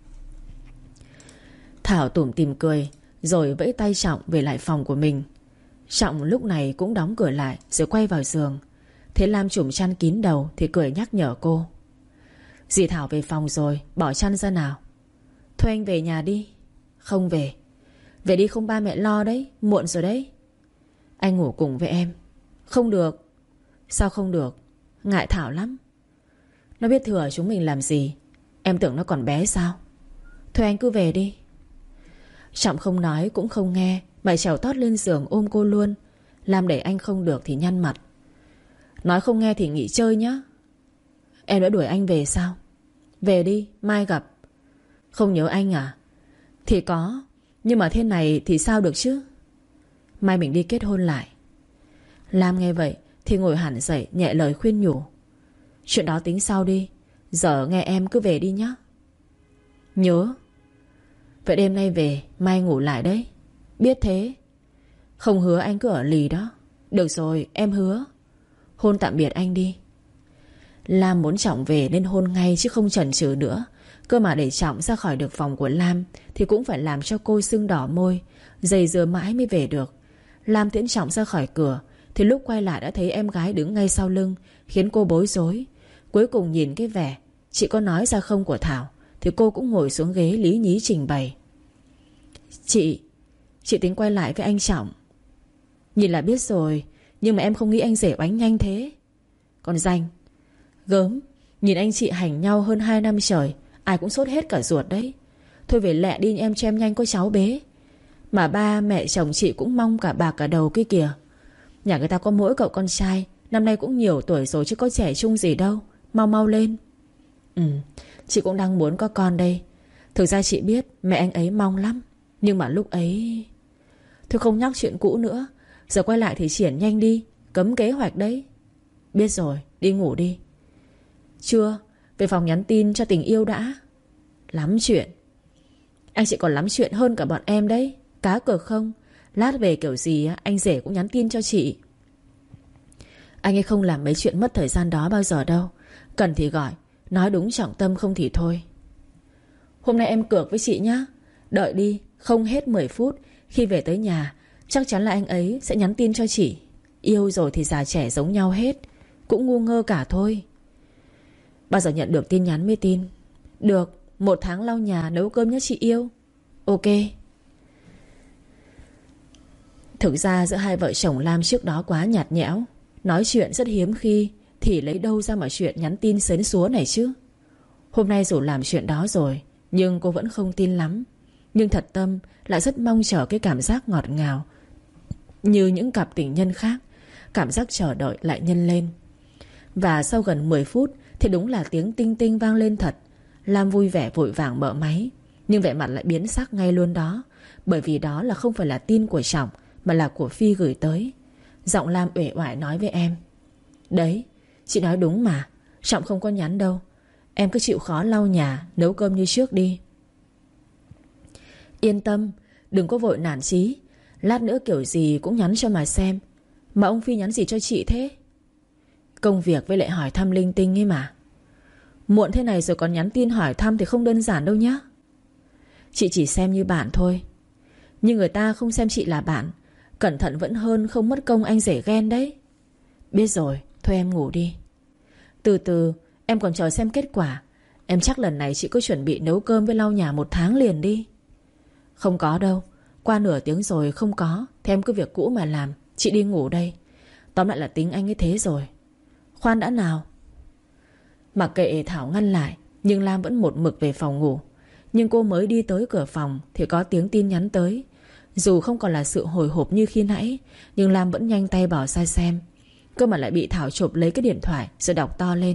Thảo tủm tỉm cười, rồi vẫy tay Trọng về lại phòng của mình. Trọng lúc này cũng đóng cửa lại, rồi quay vào giường. Thế Lam trùm chăn kín đầu thì cười nhắc nhở cô. Dì Thảo về phòng rồi, bỏ chăn ra nào. Thôi anh về nhà đi. Không về. Về đi không ba mẹ lo đấy, muộn rồi đấy. Anh ngủ cùng với em. Không được. Sao không được? Ngại Thảo lắm. Nó biết thừa chúng mình làm gì. Em tưởng nó còn bé sao? Thôi anh cứ về đi. Trọng không nói cũng không nghe, mà trèo tót lên giường ôm cô luôn. Làm để anh không được thì nhăn mặt. Nói không nghe thì nghỉ chơi nhá. Em đã đuổi anh về sao? Về đi, mai gặp. Không nhớ anh à? Thì có, nhưng mà thế này thì sao được chứ? Mai mình đi kết hôn lại. Lam nghe vậy thì ngồi hẳn dậy, nhẹ lời khuyên nhủ. Chuyện đó tính sau đi. Giờ nghe em cứ về đi nhá. Nhớ. Vậy đêm nay về, mai ngủ lại đấy. Biết thế. Không hứa anh cứ ở lì đó. Được rồi, em hứa. Hôn tạm biệt anh đi. Lam muốn Trọng về nên hôn ngay chứ không chần chừ nữa. Cơ mà để Trọng ra khỏi được phòng của Lam thì cũng phải làm cho cô sưng đỏ môi, giày dừa mãi mới về được. Lam tiễn Trọng ra khỏi cửa thì lúc quay lại đã thấy em gái đứng ngay sau lưng, khiến cô bối rối. Cuối cùng nhìn cái vẻ chị có nói ra không của Thảo thì cô cũng ngồi xuống ghế lý nhí trình bày. Chị tính quay lại với anh Trọng. Nhìn là biết rồi, nhưng mà em không nghĩ anh rể oánh nhanh thế. Còn danh gớm. Nhìn anh chị hành nhau hơn 2 năm trời, ai cũng sốt hết cả ruột đấy. Thôi về lẹ đi em cho em nhanh có cháu bế. Mà ba mẹ chồng chị cũng mong cả bạc cả đầu kia kìa. Nhà người ta có mỗi cậu con trai, năm nay cũng nhiều tuổi rồi chứ có trẻ trung gì đâu. Mau mau lên. Chị cũng đang muốn có con đây. Thực ra chị biết mẹ anh ấy mong lắm, nhưng mà lúc ấy... Thôi không nhắc chuyện cũ nữa. Giờ quay lại thì triển nhanh đi, cấm kế hoạch đấy. Biết rồi, đi ngủ đi. Chưa, về phòng nhắn tin cho tình yêu đã. Lắm chuyện. Anh chị còn lắm chuyện hơn cả bọn em đấy. Cá cược không? Lát về kiểu gì anh rể cũng nhắn tin cho chị. Anh ấy không làm mấy chuyện mất thời gian đó bao giờ đâu. Cần thì gọi, nói đúng trọng tâm, không thì thôi. Hôm nay em cược với chị nhá. Đợi đi, không hết 10 phút. Khi về tới nhà chắc chắn là anh ấy sẽ nhắn tin cho chị. Yêu rồi thì già trẻ giống nhau hết, cũng ngu ngơ cả thôi. Bao giờ nhận được tin nhắn mới tin. Được, 1 tháng lau nhà nấu cơm nhé chị yêu. Ok. Thực ra giữa hai vợ chồng Lam trước đó quá nhạt nhẽo, nói chuyện rất hiếm khi, thì lấy đâu ra mà chuyện nhắn tin sến súa này chứ. Hôm nay dù làm chuyện đó rồi, nhưng cô vẫn không tin lắm. Nhưng thật tâm lại rất mong chờ cái cảm giác ngọt ngào. Như những cặp tình nhân khác, cảm giác chờ đợi lại nhân lên. Và sau gần 10 phút thì đúng là tiếng tinh tinh vang lên thật. Lam vui vẻ vội vàng mở máy, nhưng vẻ mặt lại biến sắc ngay luôn đó. Bởi vì đó là không phải là tin của Trọng, mà là của Phi gửi tới. Giọng Lam uể oải nói với em. Đấy, chị nói đúng mà, Trọng không có nhắn đâu. Em cứ chịu khó lau nhà, nấu cơm như trước đi. Yên tâm, đừng có vội nản chí. Lát nữa kiểu gì cũng nhắn cho mà xem. Mà ông Phi nhắn gì cho chị thế? Công việc với lại hỏi thăm linh tinh ấy mà. Muộn thế này rồi còn nhắn tin hỏi thăm thì không đơn giản đâu nhá. Chị chỉ xem như bạn thôi, nhưng người ta không xem chị là bạn. Cẩn thận vẫn hơn không mất công anh rể ghen đấy. Biết rồi, thôi em ngủ đi. Từ từ, em còn chờ xem kết quả. Em chắc lần này chị cứ chuẩn bị nấu cơm với lau nhà 1 tháng liền đi. Không có đâu. Qua nửa tiếng rồi không có thì em cứ việc cũ mà làm. Chị đi ngủ đây. Tóm lại là tính anh ấy thế rồi. Khoan đã nào. Mặc kệ Thảo ngăn lại, nhưng Lam vẫn một mực về phòng ngủ. Nhưng cô mới đi tới cửa phòng thì có tiếng tin nhắn tới. Dù không còn là sự hồi hộp như khi nãy, nhưng Lam vẫn nhanh tay bỏ ra xem. Cơ mà lại bị Thảo chộp lấy cái điện thoại rồi đọc to lên: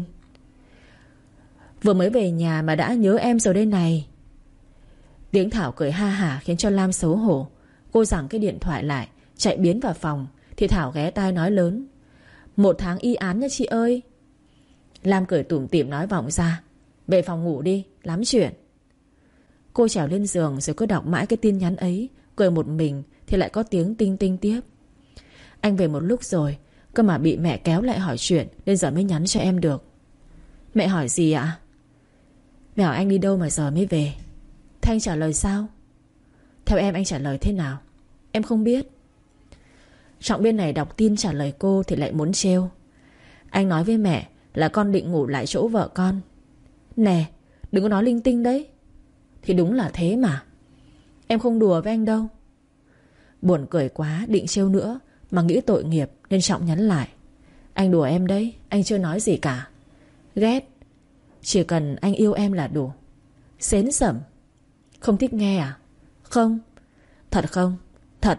vừa mới về nhà mà đã nhớ em rồi đây này. Tiếng Thảo cười ha hả khiến cho Lam xấu hổ. Cô giằng cái điện thoại lại, chạy biến vào phòng. Thì Thảo ghé tai nói lớn: 1 tháng y án nha chị ơi. Lam cười tủm tỉm nói vọng ra: về phòng ngủ đi, lắm chuyện. Cô trèo lên giường rồi cứ đọc mãi cái tin nhắn ấy, cười một mình. Thì lại có tiếng tinh tinh tiếp: anh về một lúc rồi, cơ mà bị mẹ kéo lại hỏi chuyện nên giờ mới nhắn cho em được. Mẹ hỏi gì ạ? Mẹ hỏi anh đi đâu mà giờ mới về. Thế anh trả lời sao? Theo em anh trả lời thế nào? Em không biết. Trọng bên này đọc tin trả lời cô thì lại muốn trêu: anh nói với mẹ là con định ngủ lại chỗ vợ con. Nè, đừng có nói linh tinh đấy. Thì đúng là thế mà. Em không đùa với anh đâu. Buồn cười quá định trêu nữa, mà nghĩ tội nghiệp nên Trọng nhắn lại: anh đùa em đấy, anh chưa nói gì cả. Ghét. Chỉ cần anh yêu em là đủ. Xến xẩm. Không thích nghe à? Không. Thật không? Thật.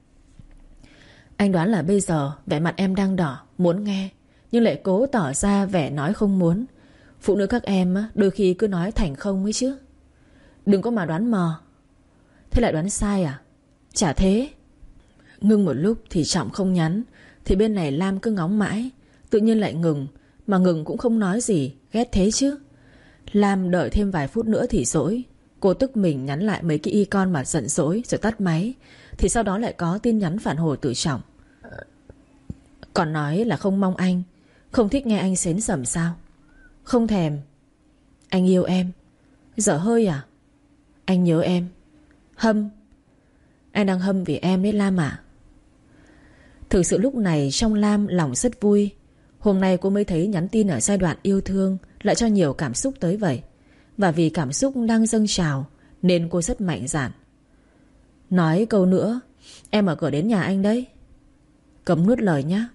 Anh đoán là bây giờ vẻ mặt em đang đỏ, muốn nghe, nhưng lại cố tỏ ra vẻ nói không muốn. Phụ nữ các em đôi khi cứ nói thành không ấy chứ. Đừng có mà đoán mò. Thế lại đoán sai à? Chả thế. Ngưng một lúc thì Trọng không nhắn. Thì bên này Lam cứ ngóng mãi. Tự nhiên lại ngừng. Mà ngừng cũng không nói gì. Ghét thế chứ. Lam đợi thêm vài phút nữa thì dỗi. Cô tức mình nhắn lại mấy cái icon mà giận dỗi rồi tắt máy. Thì sau đó lại có tin nhắn phản hồi từ Trọng. Còn nói là không mong anh, không thích nghe anh xến xẩm sao? Không thèm. Anh yêu em. Dở hơi à? Anh nhớ em. Hâm. Anh đang hâm vì em đấy Lam à? Thực sự lúc này trong Lam lòng rất vui. Hôm nay cô mới thấy nhắn tin ở giai đoạn yêu thương lại cho nhiều cảm xúc tới vậy. Và vì cảm xúc đang dâng trào nên cô rất mạnh dạn. Nói câu nữa, em mở cửa đến nhà anh đấy. Cấm nuốt lời nhá.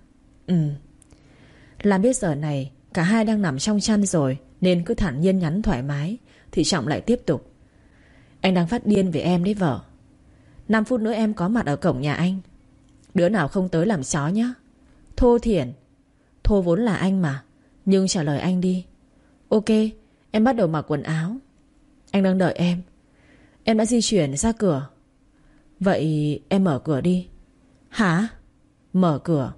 Lam biết giờ này cả hai đang nằm trong chăn rồi nên cứ thản nhiên nhắn thoải mái. Thì Trọng lại tiếp tục: anh đang phát điên về em đấy vợ. 5 phút nữa em có mặt ở cổng nhà anh. Đứa nào không tới làm chó nhá. Thô thiển. Thô vốn là anh mà. Nhưng trả lời anh đi. Ok, em bắt đầu mặc quần áo. Anh đang đợi em. Em đã di chuyển ra cửa. Vậy em mở cửa đi. Hả? Mở cửa.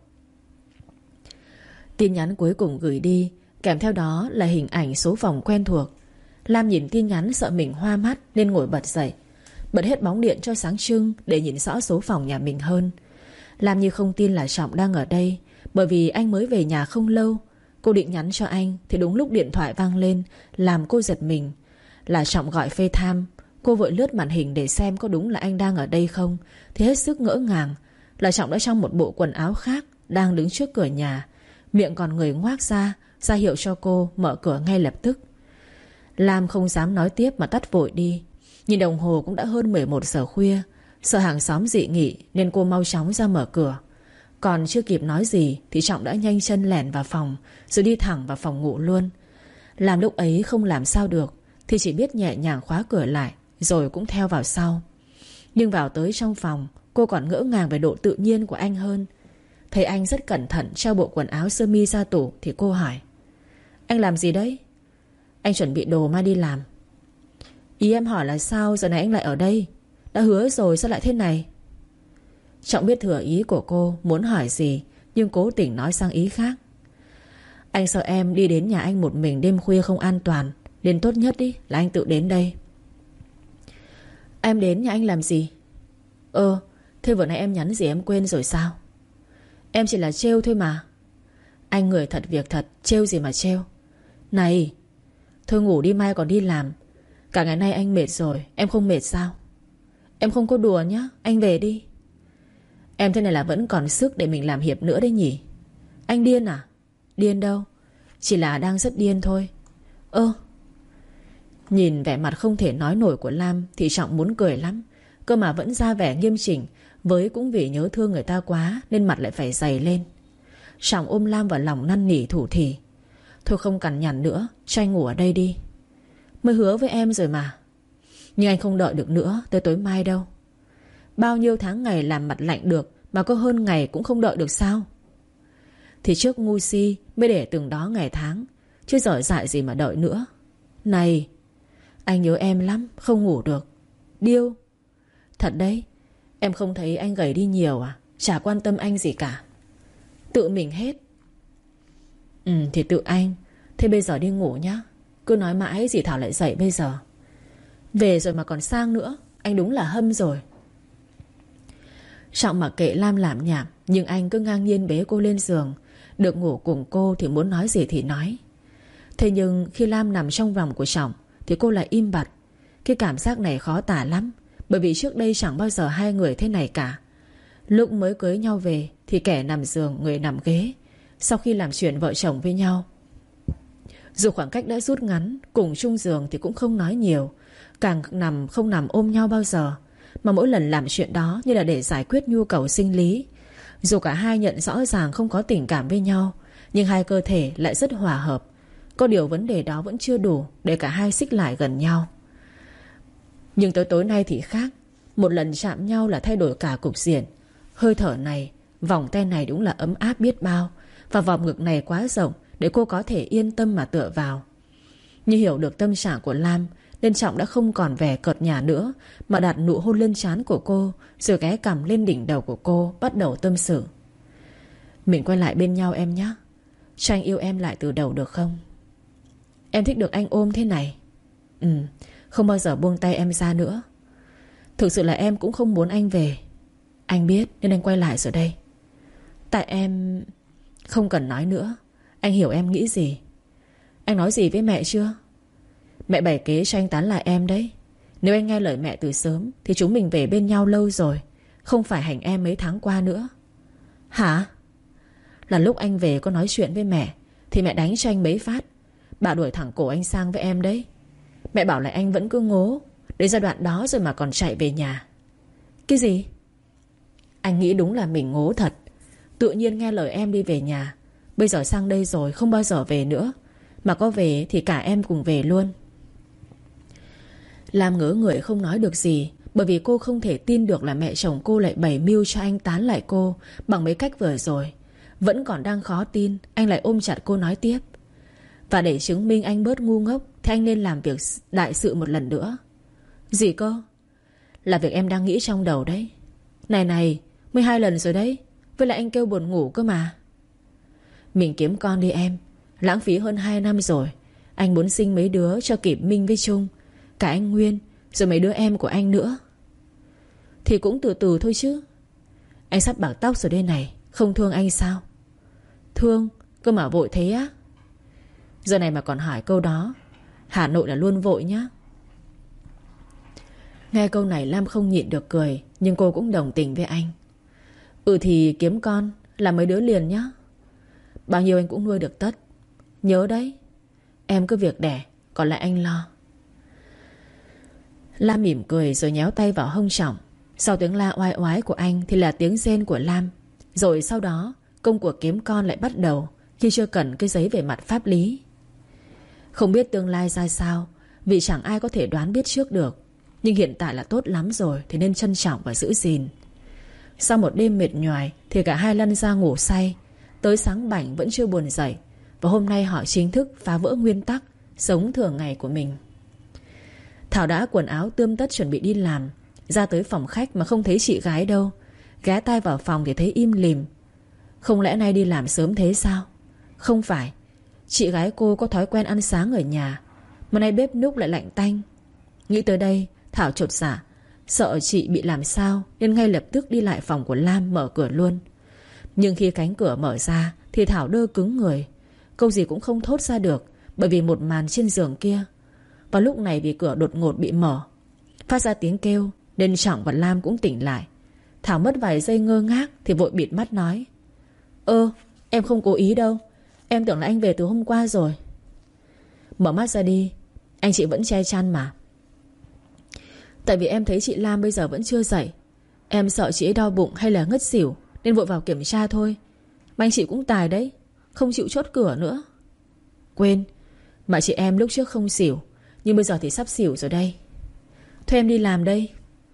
Tin nhắn cuối cùng gửi đi, kèm theo đó là hình ảnh số phòng quen thuộc. Lam nhìn tin nhắn sợ mình hoa mắt nên ngồi bật dậy, bật hết bóng điện cho sáng trưng để nhìn rõ số phòng nhà mình hơn. Lam như không tin là Trọng đang ở đây, bởi vì anh mới về nhà không lâu. Cô định nhắn cho anh thì đúng lúc điện thoại vang lên, làm cô giật mình. Là Trọng gọi FaceTime. Cô vội lướt màn hình để xem có đúng là anh đang ở đây không, thì hết sức ngỡ ngàng. Là Trọng đã trong một bộ quần áo khác, đang đứng trước cửa nhà, miệng còn người ngoác ra hiệu cho cô mở cửa ngay lập tức. Lam không dám nói tiếp mà tắt vội đi. Nhìn đồng hồ cũng đã hơn 11 giờ khuya. Sợ hàng xóm dị nghị nên cô mau chóng ra mở cửa. Còn chưa kịp nói gì thì Trọng đã nhanh chân lẻn vào phòng, rồi đi thẳng vào phòng ngủ luôn. Lam lúc ấy không làm sao được, thì chỉ biết nhẹ nhàng khóa cửa lại, rồi cũng theo vào sau. Nhưng vào tới trong phòng, cô còn ngỡ ngàng về độ tự nhiên của anh hơn. Thấy anh rất cẩn thận treo bộ quần áo sơ mi ra tủ thì cô hỏi: anh làm gì đấy? Anh chuẩn bị đồ mai đi làm. Ý em hỏi là sao giờ này anh lại ở đây? Đã hứa rồi sao lại thế này? Trọng biết thừa ý của cô muốn hỏi gì, nhưng cố tình nói sang ý khác. Anh sợ em đi đến nhà anh một mình đêm khuya không an toàn, nên tốt nhất đi là anh tự đến đây. Em đến nhà anh làm gì? Thế vừa nãy em nhắn gì em quên rồi sao? Em chỉ là trêu thôi mà. Anh người thật việc thật, trêu gì mà trêu. Này, thôi ngủ đi mai còn đi làm. Cả ngày nay anh mệt rồi, em không mệt sao? Em không có đùa nhá, anh về đi. Em thế này là vẫn còn sức để mình làm hiệp nữa đấy nhỉ? Anh điên à? Điên đâu, chỉ là đang rất điên thôi. Nhìn vẻ mặt không thể nói nổi của Lam thì Trọng muốn cười lắm. Cơ mà vẫn ra vẻ nghiêm chỉnh, với cũng vì nhớ thương người ta quá nên mặt lại phải dày lên. Trọng ôm Lam vào lòng năn nỉ thủ thỉ. Thôi không cằn nhằn nữa, cho anh ngủ ở đây đi. Mới hứa với em rồi mà. Nhưng anh không đợi được nữa tới tối mai đâu. Bao nhiêu tháng ngày làm mặt lạnh được, mà có hơn ngày cũng không đợi được sao? Thì trước ngu si mới để từng đó ngày tháng, chứ giỏi dại gì mà đợi nữa. Này, anh nhớ em lắm, không ngủ được. Điêu. Thật đấy, em không thấy anh gầy đi nhiều à? Chả quan tâm anh gì cả. Tự mình hết. Thì tự anh. Thế bây giờ đi ngủ nhá. Cứ nói mãi gì Thảo lại dậy bây giờ. Về rồi mà còn sang nữa. Anh đúng là hâm rồi. Trọng mặc kệ Lam làm nhảm, nhưng anh cứ ngang nhiên bế cô lên giường. Được ngủ cùng cô thì muốn nói gì thì nói. Thế nhưng khi Lam nằm trong vòng của Trọng thì cô lại im bặt. Cái cảm giác này khó tả lắm, bởi vì trước đây chẳng bao giờ hai người thế này cả. Lúc mới cưới nhau về thì kẻ nằm giường, người nằm ghế. Sau khi làm chuyện vợ chồng với nhau, dù khoảng cách đã rút ngắn, cùng chung giường thì cũng không nói nhiều. Càng không nằm ôm nhau bao giờ, mà mỗi lần làm chuyện đó như là để giải quyết nhu cầu sinh lý. Dù cả hai nhận rõ ràng không có tình cảm với nhau, nhưng hai cơ thể lại rất hòa hợp. Có điều vấn đề đó vẫn chưa đủ để cả hai xích lại gần nhau. Nhưng tới tối nay thì khác. Một lần chạm nhau là thay đổi cả cục diện. Hơi thở này, vòng tay này đúng là ấm áp biết bao. Và vòng ngực này quá rộng để cô có thể yên tâm mà tựa vào. Như hiểu được tâm trạng của Lam, nên Trọng đã không còn vẻ cợt nhả nữa, mà đặt nụ hôn lên trán của cô, rồi ghé cằm lên đỉnh đầu của cô, bắt đầu tâm sự. Mình quay lại bên nhau em nhé. Cho anh yêu em lại từ đầu được không? Em thích được anh ôm thế này. Không bao giờ buông tay em ra nữa. Thực sự là em cũng không muốn anh về. Anh biết nên anh quay lại rồi đây. Tại em... Không cần nói nữa. Anh hiểu em nghĩ gì. Anh nói gì với mẹ chưa? Mẹ bày kế cho anh tán lại em đấy. Nếu anh nghe lời mẹ từ sớm thì chúng mình về bên nhau lâu rồi, không phải hành em mấy tháng qua nữa. Hả? Là lúc anh về có nói chuyện với mẹ thì mẹ đánh cho anh mấy phát, bảo đuổi thẳng cổ anh sang với em đấy. Mẹ bảo là anh vẫn cứ ngố. Đến giai đoạn đó rồi mà còn chạy về nhà. Cái gì? Anh nghĩ đúng là mình ngố thật. Tự nhiên nghe lời em đi về nhà. Bây giờ sang đây rồi không bao giờ về nữa. Mà có về thì cả em cùng về luôn. Lam ngớ người không nói được gì, bởi vì cô không thể tin được là mẹ chồng cô lại bày mưu cho anh tán lại cô bằng mấy cách vừa rồi. Vẫn còn đang khó tin, anh lại ôm chặt cô nói tiếp. Và để chứng minh anh bớt ngu ngốc thì anh nên làm việc đại sự một lần nữa. Gì cơ? Là việc em đang nghĩ trong đầu đấy. Này 12 lần rồi đấy. Với lại anh kêu buồn ngủ cơ mà. Mình kiếm con đi em. Lãng phí hơn 2 năm rồi. Anh muốn sinh mấy đứa cho kịp Minh với Trung, cả anh Nguyên, rồi mấy đứa em của anh nữa. Thì cũng từ từ thôi chứ. Anh sắp bạc tóc rồi đây này. Không thương anh sao? Thương, cơ mà vội thế á? Giờ này mà còn hỏi câu đó, Hà Nội là luôn vội nhá. Nghe câu này Lam không nhịn được cười, nhưng cô cũng đồng tình với anh. Thì kiếm con là mấy đứa liền nhá. Bao nhiêu anh cũng nuôi được tất. Nhớ đấy. Em cứ việc đẻ, còn lại anh lo. Lam mỉm cười rồi nhéo tay vào hông Trọng. Sau tiếng la oai oái của anh thì là tiếng rên của Lam. Rồi sau đó công cuộc kiếm con lại bắt đầu, khi chưa cần cái giấy về mặt pháp lý. Không biết tương lai ra sao, vì chẳng ai có thể đoán biết trước được. Nhưng hiện tại là tốt lắm rồi, thì nên trân trọng và giữ gìn. Sau một đêm mệt nhoài thì cả hai lăn ra ngủ say. Tới sáng bảnh vẫn chưa buồn dậy. Và hôm nay họ chính thức phá vỡ nguyên tắc sống thường ngày của mình. Thảo đã quần áo tươm tất chuẩn bị đi làm. Ra tới phòng khách mà không thấy chị gái đâu. Ghé tai vào phòng thì thấy im lìm. Không lẽ nay đi làm sớm thế sao? Không phải. Chị gái cô có thói quen ăn sáng ở nhà, mà nay bếp núc lại lạnh tanh. Nghĩ tới đây Thảo chột dạ, sợ chị bị làm sao, nên ngay lập tức đi lại phòng của Lam mở cửa luôn. Nhưng khi cánh cửa mở ra thì Thảo đơ cứng người. Câu gì cũng không thốt ra được, bởi vì một màn trên giường kia. Và lúc này vì cửa đột ngột bị mở, phát ra tiếng kêu, nên Trọng và Lam cũng tỉnh lại. Thảo mất vài giây ngơ ngác thì vội bịt mắt nói: Em không cố ý đâu. Em tưởng là anh về từ hôm qua rồi. Mở mắt ra đi, anh chị vẫn che chăn mà. Tại vì em thấy chị Lam bây giờ vẫn chưa dậy. Em sợ chị ấy đau bụng hay là ngất xỉu, nên vội vào kiểm tra thôi. Mà anh chị cũng tài đấy, không chịu chốt cửa nữa. Quên, mà chị em lúc trước không xỉu, nhưng bây giờ thì sắp xỉu rồi đây. Thôi em đi làm đây.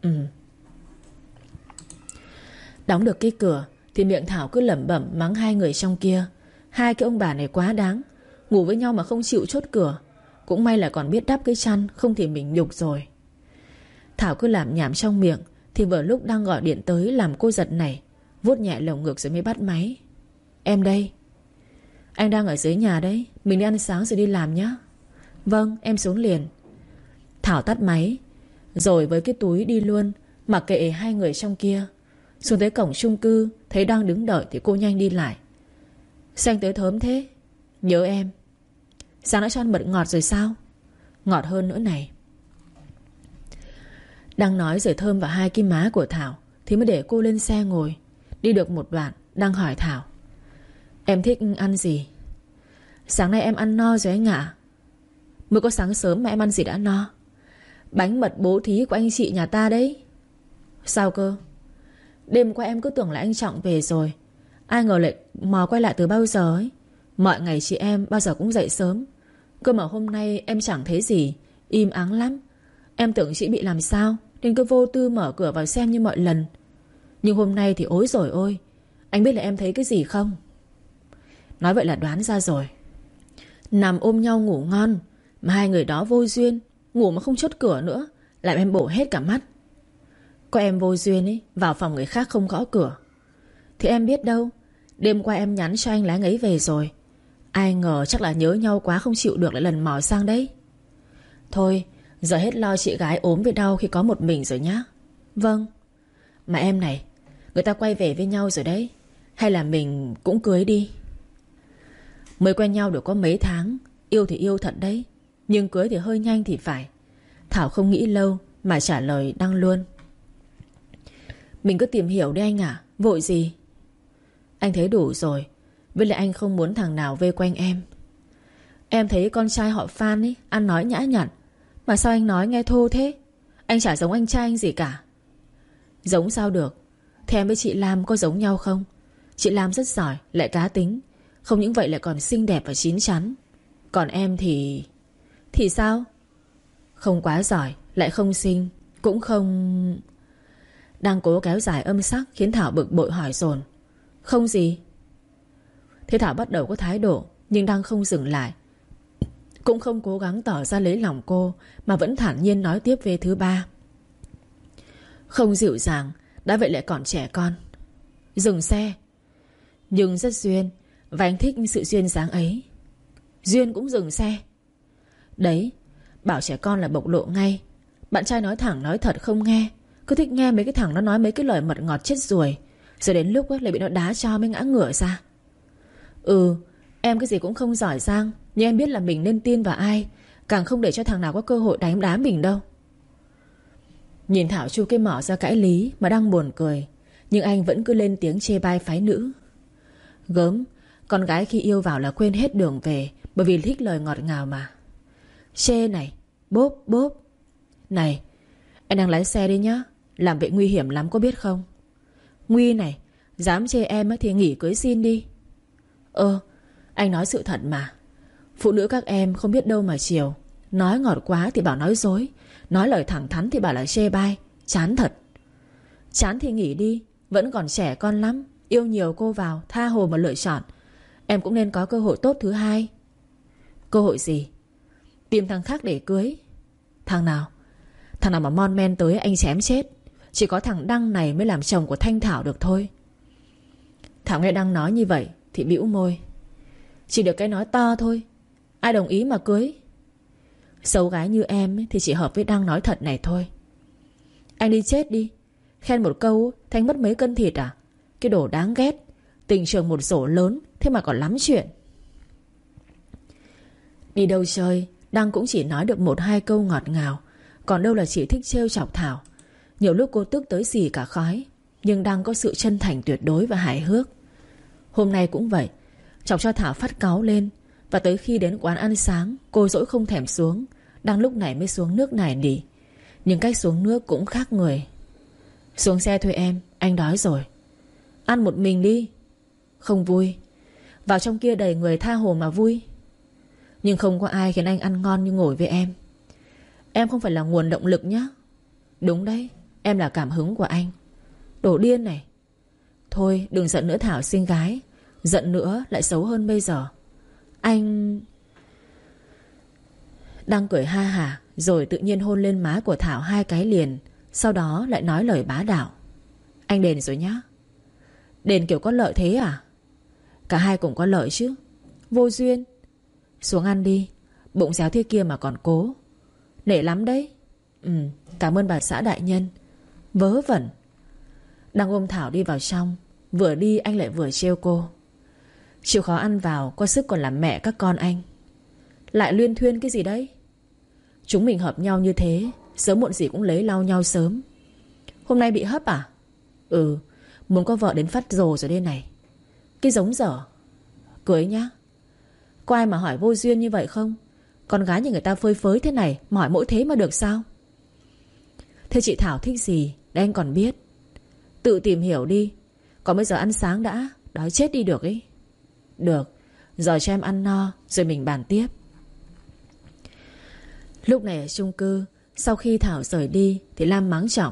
Đóng được cái cửa thì miệng Thảo cứ lẩm bẩm mắng hai người trong kia. Hai cái ông bà này quá đáng, ngủ với nhau mà không chịu chốt cửa. Cũng may là còn biết đắp cái chăn, không thì mình nhục rồi. Thảo cứ làm nhảm trong miệng thì vừa lúc đang gọi điện tới làm cô giật này, vuốt nhẹ lồng ngực rồi mới bắt máy. Em đây. Anh đang ở dưới nhà đấy, mình đi ăn sáng rồi đi làm nhé. Vâng, em xuống liền. Thảo tắt máy rồi với cái túi đi luôn, mặc kệ hai người trong kia. Xuống tới cổng chung cư, thấy đang đứng đợi thì cô nhanh đi lại. Sao anh tới thớm thế? Nhớ em. Sáng đã cho ăn mật ngọt rồi sao? Ngọt hơn nữa này. Đang nói rồi thơm vào hai cái má của Thảo thì mới để cô lên xe ngồi. Đi được một đoạn đang hỏi Thảo, em thích ăn gì? Sáng nay em ăn no rồi anh ạ. Mới có sáng sớm mà em ăn gì đã no? Bánh mật bố thí của anh chị nhà ta đấy. Sao cơ? Đêm qua em cứ tưởng là anh Trọng về rồi, ai ngờ lại mò quay lại từ bao giờ ấy. Mọi ngày chị em bao giờ cũng dậy sớm, cơ mà hôm nay em chẳng thấy gì, im ắng lắm. Em tưởng chị bị làm sao nên cứ vô tư mở cửa vào xem như mọi lần. Nhưng hôm nay thì ối rồi ôi. Anh biết là em thấy cái gì không? Nói vậy là đoán ra rồi. Nằm ôm nhau ngủ ngon mà hai người đó vô duyên, ngủ mà không chốt cửa nữa, làm em bổ hết cả mắt. Có em vô duyên ấy, vào phòng người khác không gõ cửa. Thì em biết đâu, đêm qua em nhắn cho anh là anh ấy về rồi. Ai ngờ chắc là nhớ nhau quá không chịu được lại lần mò sang đấy. Thôi, giờ hết lo chị gái ốm với đau khi có một mình rồi nhá. Vâng. Mà em này, người ta quay về với nhau rồi đấy, hay là mình cũng cưới đi? Mới quen nhau được có mấy tháng, yêu thì yêu thật đấy, nhưng cưới thì hơi nhanh thì phải. Thảo không nghĩ lâu mà trả lời Đăng luôn. Mình cứ tìm hiểu đi anh ạ, vội gì? Anh thấy đủ rồi, với lại anh không muốn thằng nào vây quanh em. Em thấy con trai họ Phan ấy ăn nói nhã nhặn, mà sao anh nói nghe thô thế? Anh chả giống anh trai anh gì cả. Giống sao được? Thế em với chị Lam có giống nhau không? Chị Lam rất giỏi, lại cá tính, không những vậy lại còn xinh đẹp và chín chắn. Còn em thì... Thì sao? Không quá giỏi, lại không xinh, cũng không... Đang cố kéo dài âm sắc khiến Thảo bực bội hỏi dồn. Không gì? Thế Thảo bắt đầu có thái độ, nhưng đang không dừng lại, cũng không cố gắng tỏ ra lấy lòng cô, mà vẫn thản nhiên nói tiếp về thứ ba. Không dịu dàng, đã vậy lại còn trẻ con. Dừng xe. Nhưng rất duyên, và anh thích sự duyên dáng ấy. Duyên cũng dừng xe. Đấy, bảo trẻ con là bộc lộ ngay. Bạn trai nói thẳng nói thật không nghe, cứ thích nghe mấy cái thằng nó nói mấy cái lời mật ngọt chết ruồi, rồi đến lúc ấy lại bị nó đá cho mới ngã ngửa ra. Em cái gì cũng không giỏi giang, nhưng em biết là mình nên tin vào ai, càng không để cho thằng nào có cơ hội đánh đá mình đâu. Nhìn Thảo chu cái mỏ ra cãi lý mà đang buồn cười, nhưng anh vẫn cứ lên tiếng chê bai phái nữ. Gớm, con gái khi yêu vào là quên hết đường về, bởi vì thích lời ngọt ngào mà. Chê này, bốp bốp. Này, anh đang lái xe đi nhá, làm vậy nguy hiểm lắm có biết không? Nguy này, dám chê em thì nghỉ cưới xin đi. Anh nói sự thật mà. Phụ nữ các em không biết đâu mà chiều. Nói ngọt quá thì bảo nói dối, nói lời thẳng thắn thì bảo là chê bai. Chán thật. Chán thì nghỉ đi, vẫn còn trẻ con lắm, yêu nhiều cô vào, tha hồ mà lựa chọn. Em cũng nên có cơ hội tốt thứ hai. Cơ hội gì? Tìm thằng khác để cưới. Thằng nào? Thằng nào mà mon men tới anh chém chết. Chỉ có thằng Đăng này mới làm chồng của Thanh Thảo được thôi. Thảo nghe Đăng nói như vậy thì bĩu môi. Chỉ được cái nói to thôi, ai đồng ý mà cưới. Xấu gái như em thì chỉ hợp với Đăng nói thật này thôi. Anh đi chết đi. Khen một câu Thanh mất mấy cân thịt à? Cái đồ đáng ghét. Tình trường một rổ lớn, thế mà còn lắm chuyện. Đi đâu chơi Đăng cũng chỉ nói được 1-2 câu ngọt ngào, còn đâu là chỉ thích trêu chọc Thảo. Nhiều lúc cô tức tới xì cả khói, nhưng Đăng có sự chân thành tuyệt đối và hài hước. Hôm nay cũng vậy, chọc cho Thảo phát cáu lên. Và tới khi đến quán ăn sáng, cô dỗi không thèm xuống. Đăng lúc này mới xuống nước nài nỉ, nhưng cách xuống nước cũng khác người. Xuống xe thôi em, anh đói rồi. Ăn một mình đi. Không vui. Vào trong kia đầy người tha hồ mà vui. Nhưng không có ai khiến anh ăn ngon như ngồi với em. Em không phải là nguồn động lực nhá. Đúng đấy, em là cảm hứng của anh. Đồ điên này. Thôi đừng giận nữa Thảo xinh gái. Giận nữa lại xấu hơn bây giờ. Anh... Đang cười ha hả, rồi tự nhiên hôn lên má của Thảo 2 cái liền. Sau đó lại nói lời bá đạo. Anh đền rồi nhá. Đền kiểu có lợi thế à? Cả hai cũng có lợi chứ. Vô duyên. Xuống ăn đi. Bụng réo thế kia mà còn cố. Nể lắm đấy. Cảm ơn bà xã đại nhân. Vớ vẩn. Đang ôm Thảo đi vào trong. Vừa đi anh lại vừa trêu cô. Chịu khó ăn vào, có sức còn làm mẹ các con anh. Lại luyên thuyên cái gì đấy? Chúng mình hợp nhau như thế, sớm muộn gì cũng lấy lau nhau sớm. Hôm nay bị hấp à? Ừ, muốn có vợ đến phát rồ rồi đây này. Cái giống dở. Cưới nhá. Có ai mà hỏi vô duyên như vậy không? Con gái như người ta phơi phới thế này mà hỏi mỗi thế mà được sao? Thế chị Thảo thích gì để anh còn biết. Tự tìm hiểu đi. Còn bây giờ ăn sáng đã. Đói chết đi được ấy. Được, giờ cho em ăn no rồi mình bàn tiếp. Lúc này ở chung cư, sau khi Thảo rời đi thì Lam mắng Trọng.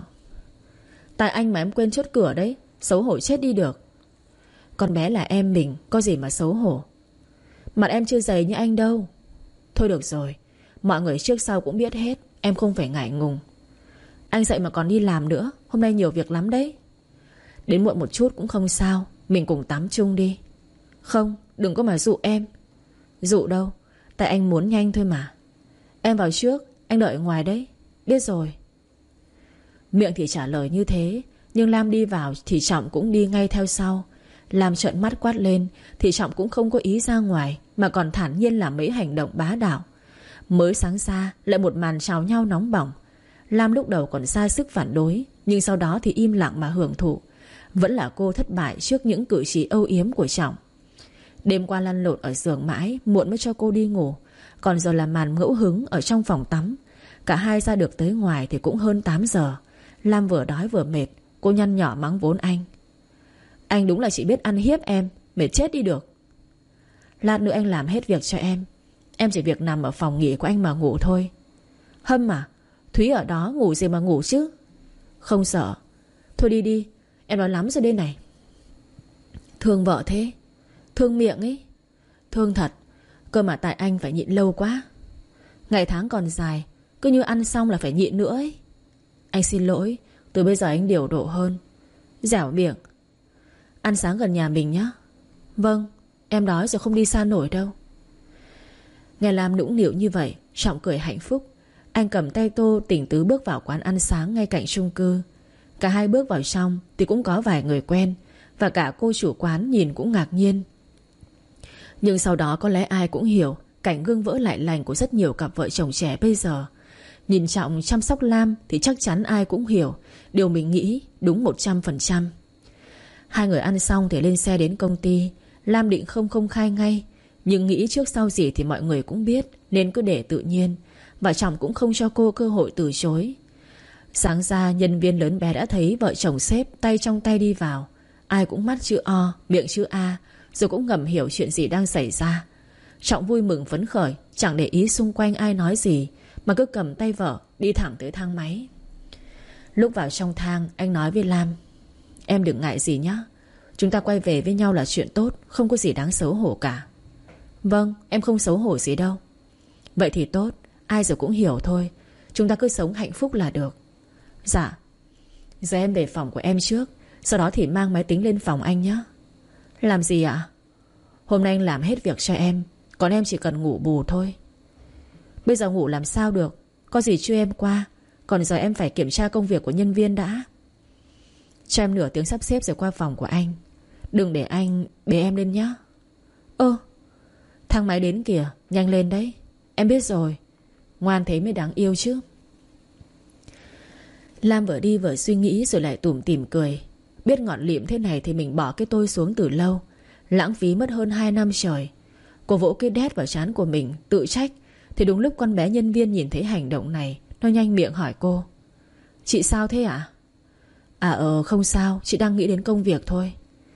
Tại anh mà em quên chốt cửa đấy. Xấu hổ chết đi được. Con bé là em mình, có gì mà xấu hổ. Mặt em chưa dày như anh đâu. Thôi được rồi, mọi người trước sau cũng biết hết. Em không phải ngại ngùng. Anh dậy mà còn đi làm nữa. Hôm nay nhiều việc lắm đấy. Đến muộn một chút cũng không sao. Mình cùng tắm chung đi. Không, đừng có mà dụ em. Dụ đâu, tại anh muốn nhanh thôi mà. Em vào trước, anh đợi ở ngoài đấy. Biết rồi. Miệng thì trả lời như thế, nhưng Lam đi vào thì Trọng cũng đi ngay theo sau. Lam trợn mắt quát lên thì Trọng cũng không có ý ra ngoài, mà còn thản nhiên làm mấy hành động bá đạo. Mới sáng ra lại một màn chào nhau nóng bỏng. Lam lúc đầu còn ra sức phản đối, nhưng sau đó thì im lặng mà hưởng thụ. Vẫn là cô thất bại trước những cử chỉ âu yếm của Trọng. Đêm qua lăn lộn ở giường mãi, muộn mới cho cô đi ngủ. Còn giờ là màn ngẫu hứng ở trong phòng tắm. Cả hai ra được tới ngoài thì cũng hơn 8 giờ. Lam vừa đói vừa mệt. Cô nhăn nhỏ mắng vốn anh. Anh đúng là chỉ biết ăn hiếp em. Mệt chết đi được. Lát nữa anh làm hết việc cho em. Em chỉ việc nằm ở phòng nghỉ của anh mà ngủ thôi. Hâm à? Thúy ở đó ngủ gì mà ngủ chứ? Không sợ. Thôi đi đi, em nói lắm rồi đây này. Thương vợ thế. Thương miệng ấy. Thương thật. Cơ mà tại anh phải nhịn lâu quá. Ngày tháng còn dài, cứ như ăn xong là phải nhịn nữa ấy. Anh xin lỗi. Từ bây giờ anh điều độ hơn. Dẻo miệng. Ăn sáng gần nhà mình nhé. Vâng, em đói rồi không đi xa nổi đâu. Nghe Lam nũng nịu như vậy, Trọng cười hạnh phúc. Anh cầm tay Tô tỉnh tứ bước vào quán ăn sáng ngay cạnh chung cư. Cả hai bước vào trong thì cũng có vài người quen, và cả cô chủ quán nhìn cũng ngạc nhiên. Nhưng sau đó có lẽ ai cũng hiểu cảnh gương vỡ lại lành của rất nhiều cặp vợ chồng trẻ bây giờ. Nhìn Trọng chăm sóc Lam thì chắc chắn ai cũng hiểu điều mình nghĩ đúng 100%. Hai người ăn xong thì lên xe đến công ty. Lam định không công khai ngay, nhưng nghĩ trước sau gì thì mọi người cũng biết, nên cứ để tự nhiên. Và Trọng cũng không cho cô cơ hội từ chối. Sáng ra nhân viên lớn bé đã thấy vợ chồng sếp tay trong tay đi vào. Ai cũng mắt chữ O, miệng chữ A, rồi cũng ngầm hiểu chuyện gì đang xảy ra. Trọng vui mừng phấn khởi, chẳng để ý xung quanh ai nói gì, mà cứ cầm tay vợ đi thẳng tới thang máy. Lúc vào trong thang, anh nói với Lam. Em đừng ngại gì nhá. Chúng ta quay về với nhau là chuyện tốt, không có gì đáng xấu hổ cả. Vâng, em không xấu hổ gì đâu. Vậy thì tốt, ai rồi cũng hiểu thôi. Chúng ta cứ sống hạnh phúc là được. Dạ. Giờ em về phòng của em trước, sau đó thì mang máy tính lên phòng anh nhé. Làm gì ạ? Hôm nay anh làm hết việc cho em, còn em chỉ cần ngủ bù thôi. Bây giờ ngủ làm sao được, có gì chưa em qua. Còn giờ em phải kiểm tra công việc của nhân viên đã. Cho em nửa tiếng sắp xếp rồi qua phòng của anh. Đừng để anh bế em lên nhé. Thang máy đến kìa, nhanh lên đấy. Em biết rồi. Ngoan thế mới đáng yêu chứ. Lam vừa đi vừa suy nghĩ rồi lại tủm tỉm cười. Biết ngọn lịm thế này thì mình bỏ cái tôi xuống từ lâu. Lãng phí mất hơn 2 năm trời. Cô vỗ cái đét vào trán của mình, tự trách. Thì đúng lúc con bé nhân viên nhìn thấy hành động này, nó nhanh miệng hỏi cô. Chị sao thế ạ? Không sao, chị đang nghĩ đến công việc thôi.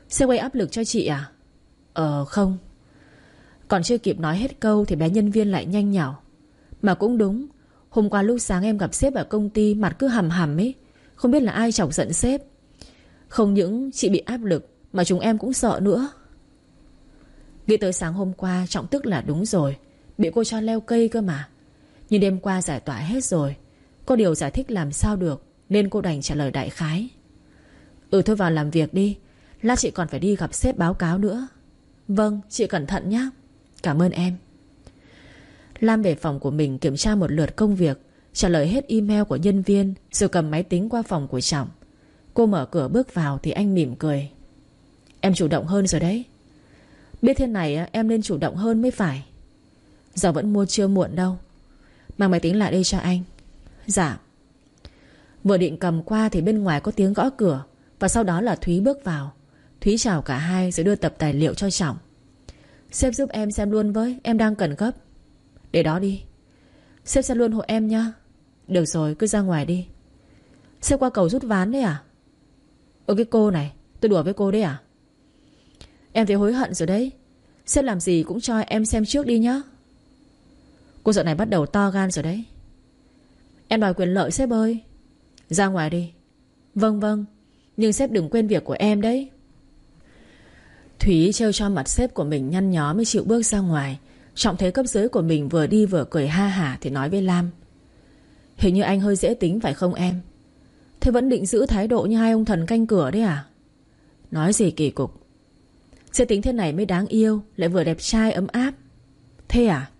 Sếp gây áp lực cho chị à? Không. Còn chưa kịp nói hết câu thì bé nhân viên lại nhanh nhảu. Mà cũng đúng, hôm qua lúc sáng em gặp sếp ở công ty, mặt cứ hằm hằm ấy. Không biết là ai chọc giận sếp. Không những chị bị áp lực mà chúng em cũng sợ nữa. Nghĩ tới sáng hôm qua Trọng tức là đúng rồi. Bị cô cho leo cây cơ mà. Nhưng đêm qua giải tỏa hết rồi. Có điều giải thích làm sao được, nên cô đành trả lời đại khái. Thôi vào làm việc đi. Lát chị còn phải đi gặp sếp báo cáo nữa. Vâng, chị cẩn thận nhé. Cảm ơn em. Lam về phòng của mình kiểm tra một lượt công việc, trả lời hết email của nhân viên, rồi cầm máy tính qua phòng của Trọng. Cô mở cửa bước vào thì anh mỉm cười. Em chủ động hơn rồi đấy. Biết thế này em nên chủ động hơn mới phải. Giờ vẫn mua chưa muộn đâu. Mang máy tính lại đây cho anh. Dạ. Vừa định cầm qua thì bên ngoài có tiếng gõ cửa, và sau đó là Thúy bước vào. Thúy chào cả hai rồi đưa tập tài liệu cho Trọng. Sếp giúp em xem luôn với, em đang cần gấp. Để đó đi. Sếp xem luôn hộ em nhá. Được rồi, cứ ra ngoài đi. Sếp qua cầu rút ván đấy à? Cái cô này, tôi đùa với cô đấy à? Em thấy hối hận rồi đấy. Sếp làm gì cũng cho em xem trước đi nhá. Cô dạo này bắt đầu to gan rồi đấy. Em đòi quyền lợi sếp ơi. Ra ngoài đi. Vâng vâng, nhưng sếp đừng quên việc của em đấy. Thúy trêu cho mặt sếp của mình nhăn nhó mới chịu bước ra ngoài. Trọng thấy cấp dưới của mình vừa đi vừa cười ha hả thì nói với Lam. Hình như anh hơi dễ tính phải không em? Thế vẫn định giữ thái độ như hai ông thần canh cửa đấy à? Nói gì kỳ cục. Dễ tính thế này mới đáng yêu, lại vừa đẹp trai ấm áp. Thế à?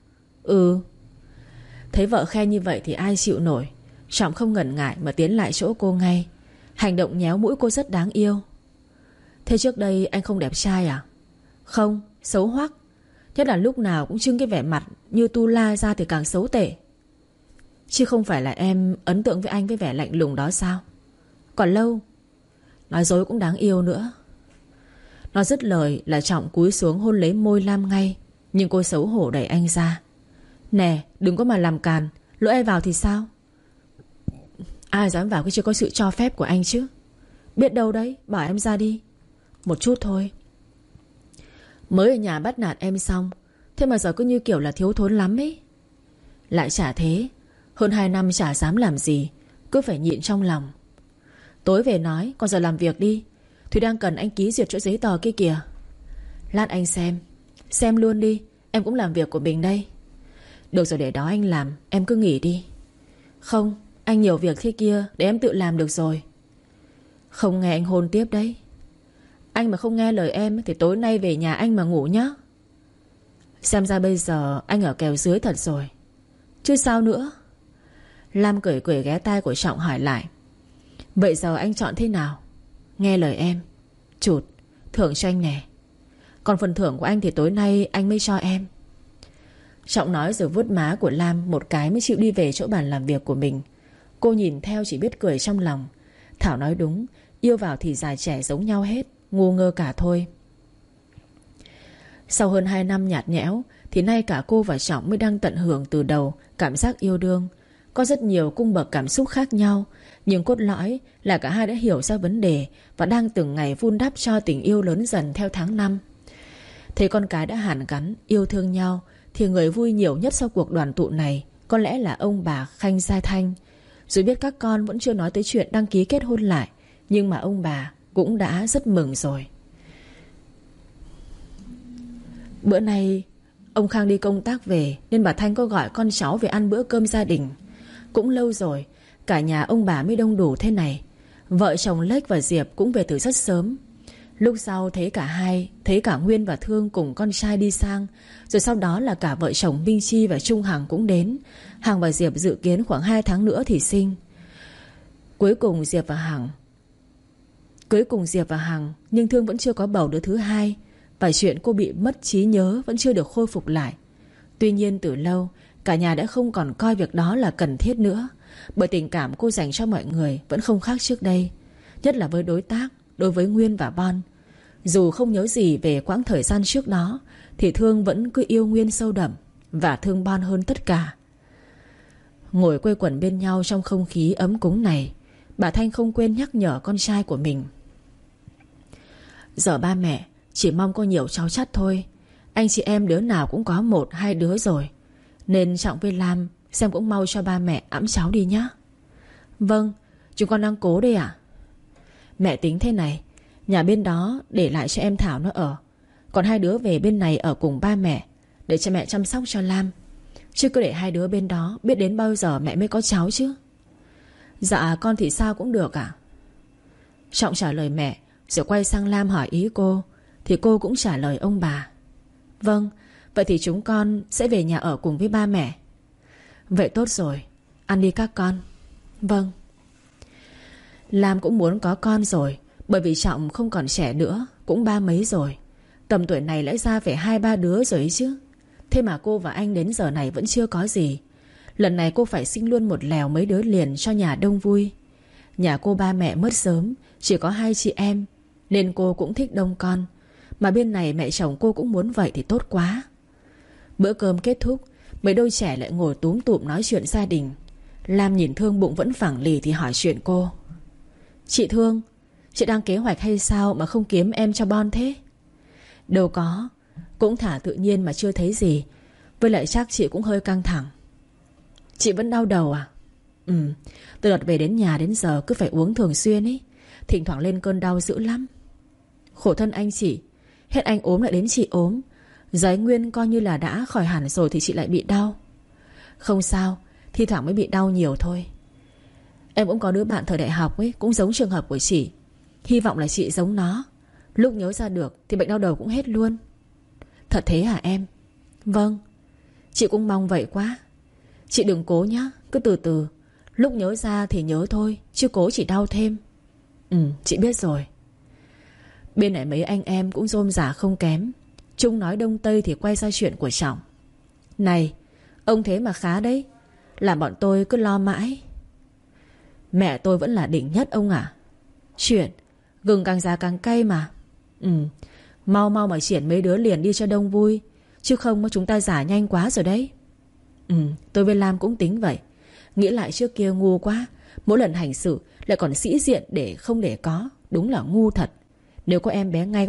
Thấy vợ khen như vậy thì ai chịu nổi. Trọng không ngần ngại mà tiến lại chỗ cô ngay. Hành động nhéo mũi cô rất đáng yêu. Thế trước đây anh không đẹp trai à? Không, xấu hoắc. Nhất là lúc nào cũng trưng cái vẻ mặt như tu la ra thì càng xấu tệ. Chứ không phải là em ấn tượng với anh với vẻ lạnh lùng đó sao? Còn lâu. Nói dối cũng đáng yêu nữa. Nó dứt lời là Trọng cúi xuống hôn lấy môi Lam ngay. Nhưng cô xấu hổ đẩy anh ra. Nè, đừng có mà làm càn. Lỡ ai vào thì sao? Ai dám vào khi chưa có sự cho phép của anh chứ? Biết đâu đấy, bảo em ra đi. Một chút thôi. Mới ở nhà bắt nạt em xong, thế mà giờ cứ như kiểu là thiếu thốn lắm ấy. Lại chả thế. Hơn 2 năm chả dám làm gì, cứ phải nhịn trong lòng. Tối về nói, còn giờ làm việc đi. Thùy đang cần anh ký duyệt chỗ giấy tờ kia kìa. Lát anh xem. Xem luôn đi, em cũng làm việc của mình đây. Được rồi, để đó anh làm, em cứ nghỉ đi. Không, anh nhiều việc thế kia, để em tự làm được rồi. Không nghe anh hôn tiếp đấy. Anh mà không nghe lời em thì tối nay về nhà anh mà ngủ nhá. Xem ra bây giờ anh ở kèo dưới thật rồi. Chứ sao nữa. Lam cười cười ghé tai của Trọng hỏi lại. Vậy giờ anh chọn thế nào? Nghe lời em. Chụt, thưởng cho anh nè. Còn phần thưởng của anh thì tối nay anh mới cho em. Trọng nói rồi vuốt má của Lam một cái mới chịu đi về chỗ bàn làm việc của mình. Cô nhìn theo chỉ biết cười trong lòng. Thảo nói đúng, yêu vào thì già trẻ giống nhau hết, ngu ngơ cả thôi. Sau hơn 2 năm nhạt nhẽo thì nay cả cô và Trọng mới đang tận hưởng từ đầu cảm giác yêu đương. Có rất nhiều cung bậc cảm xúc khác nhau, nhưng cốt lõi là cả hai đã hiểu ra vấn đề và đang từng ngày vun đắp cho tình yêu lớn dần theo tháng năm. Thấy con cái đã hàn gắn yêu thương nhau thì người vui nhiều nhất sau cuộc đoàn tụ này có lẽ là ông bà Khanh Gia Thanh. Dù biết các con vẫn chưa nói tới chuyện đăng ký kết hôn lại, nhưng mà ông bà cũng đã rất mừng rồi. Bữa nay ông Khang đi công tác về nên bà Thanh có gọi con cháu về ăn bữa cơm gia đình. Cũng lâu rồi cả nhà ông bà mới đông đủ thế này. Vợ chồng Lếch và Diệp cũng về từ rất sớm. Lúc sau thấy cả hai, thấy cả Nguyên và Thương cùng con trai đi sang. Rồi sau đó là cả vợ chồng Minh Chi và Trung Hằng cũng đến. Hằng và Diệp dự kiến khoảng 2 tháng nữa thì sinh. Cuối cùng Diệp và Hằng, nhưng Thương vẫn chưa có bầu đứa thứ hai. Và chuyện cô bị mất trí nhớ vẫn chưa được khôi phục lại. Tuy nhiên từ lâu cả nhà đã không còn coi việc đó là cần thiết nữa. Bởi tình cảm cô dành cho mọi người vẫn không khác trước đây. Nhất là với đối tác, đối với Nguyên và Bon. Dù không nhớ gì về quãng thời gian trước đó thì Thương vẫn cứ yêu Nguyên sâu đậm và thương Bon hơn tất cả. Ngồi quây quần bên nhau trong không khí ấm cúng này, bà Thanh không quên nhắc nhở con trai của mình. Giờ ba mẹ chỉ mong có nhiều cháu chắt thôi. Anh chị em đứa nào cũng có 1-2 đứa rồi, nên Trọng với Lam xem cũng mau cho ba mẹ ẵm cháu đi nhá. Vâng, chúng con đang cố đây ạ. Mẹ tính thế này, nhà bên đó để lại cho em Thảo nó ở, còn 2 đứa về bên này ở cùng ba mẹ, để cho mẹ chăm sóc cho Lam. Chứ cứ để 2 đứa bên đó, biết đến bao giờ mẹ mới có cháu chứ. Dạ con thì sao cũng được ạ. Trọng trả lời mẹ, rồi quay sang Lam hỏi ý cô, thì cô cũng trả lời ông bà. Vâng, vậy thì chúng con sẽ về nhà ở cùng với ba mẹ. Vậy tốt rồi, ăn đi các con. Vâng. Lam cũng muốn có con rồi, bởi vì Trọng không còn trẻ nữa, cũng 30 mấy rồi. Tầm tuổi này lẽ ra phải 2-3 đứa rồi ấy chứ. Thế mà cô và anh đến giờ này vẫn chưa có gì. Lần này cô phải sinh luôn một lèo mấy đứa liền cho nhà đông vui. Nhà cô ba mẹ mất sớm, chỉ có 2 chị em, nên cô cũng thích đông con. Mà bên này mẹ chồng cô cũng muốn vậy thì tốt quá. Bữa cơm kết thúc, mấy đôi trẻ lại ngồi túm tụm nói chuyện gia đình. Lam nhìn Thương bụng vẫn phẳng lì thì hỏi chuyện cô. Chị Thương, chị đang kế hoạch hay sao mà không kiếm em cho Bon thế? Đâu có, cũng thả tự nhiên mà chưa thấy gì. Với lại chắc chị cũng hơi căng thẳng. Chị vẫn đau đầu à? Từ đợt về đến nhà đến giờ cứ phải uống thường xuyên ý. Thỉnh thoảng lên cơn đau dữ lắm. Khổ thân anh chị, hết anh ốm lại đến chị ốm. Giờ anh Nguyên coi như là đã khỏi hẳn rồi thì chị lại bị đau. Không sao, thi thoảng mới bị đau nhiều thôi. Em cũng có đứa bạn thời đại học ấy, cũng giống trường hợp của chị. Hy vọng là chị giống nó. Lúc nhớ ra được thì bệnh đau đầu cũng hết luôn. Thật thế hả em? Vâng, chị cũng mong vậy quá. Chị đừng cố nhá, cứ từ từ. Lúc nhớ ra thì nhớ thôi, chứ cố chỉ đau thêm. Chị biết rồi. Bên này mấy anh em cũng rôm rả không kém. Chúng nói đông tây thì quay ra chuyện của Trọng. Này, ông thế mà khá đấy, làm bọn tôi cứ lo mãi. Mẹ tôi vẫn là đỉnh nhất ông ạ. Chuyện gừng càng già càng cay mà. Mau mau mà triển mấy đứa liền đi cho đông vui, chứ không chúng ta già nhanh quá rồi đấy. Tôi với Lam cũng tính vậy. Nghĩ lại trước kia ngu quá, mỗi lần hành xử lại còn sĩ diện để không để có. Đúng là ngu thật. Nếu có em bé ngay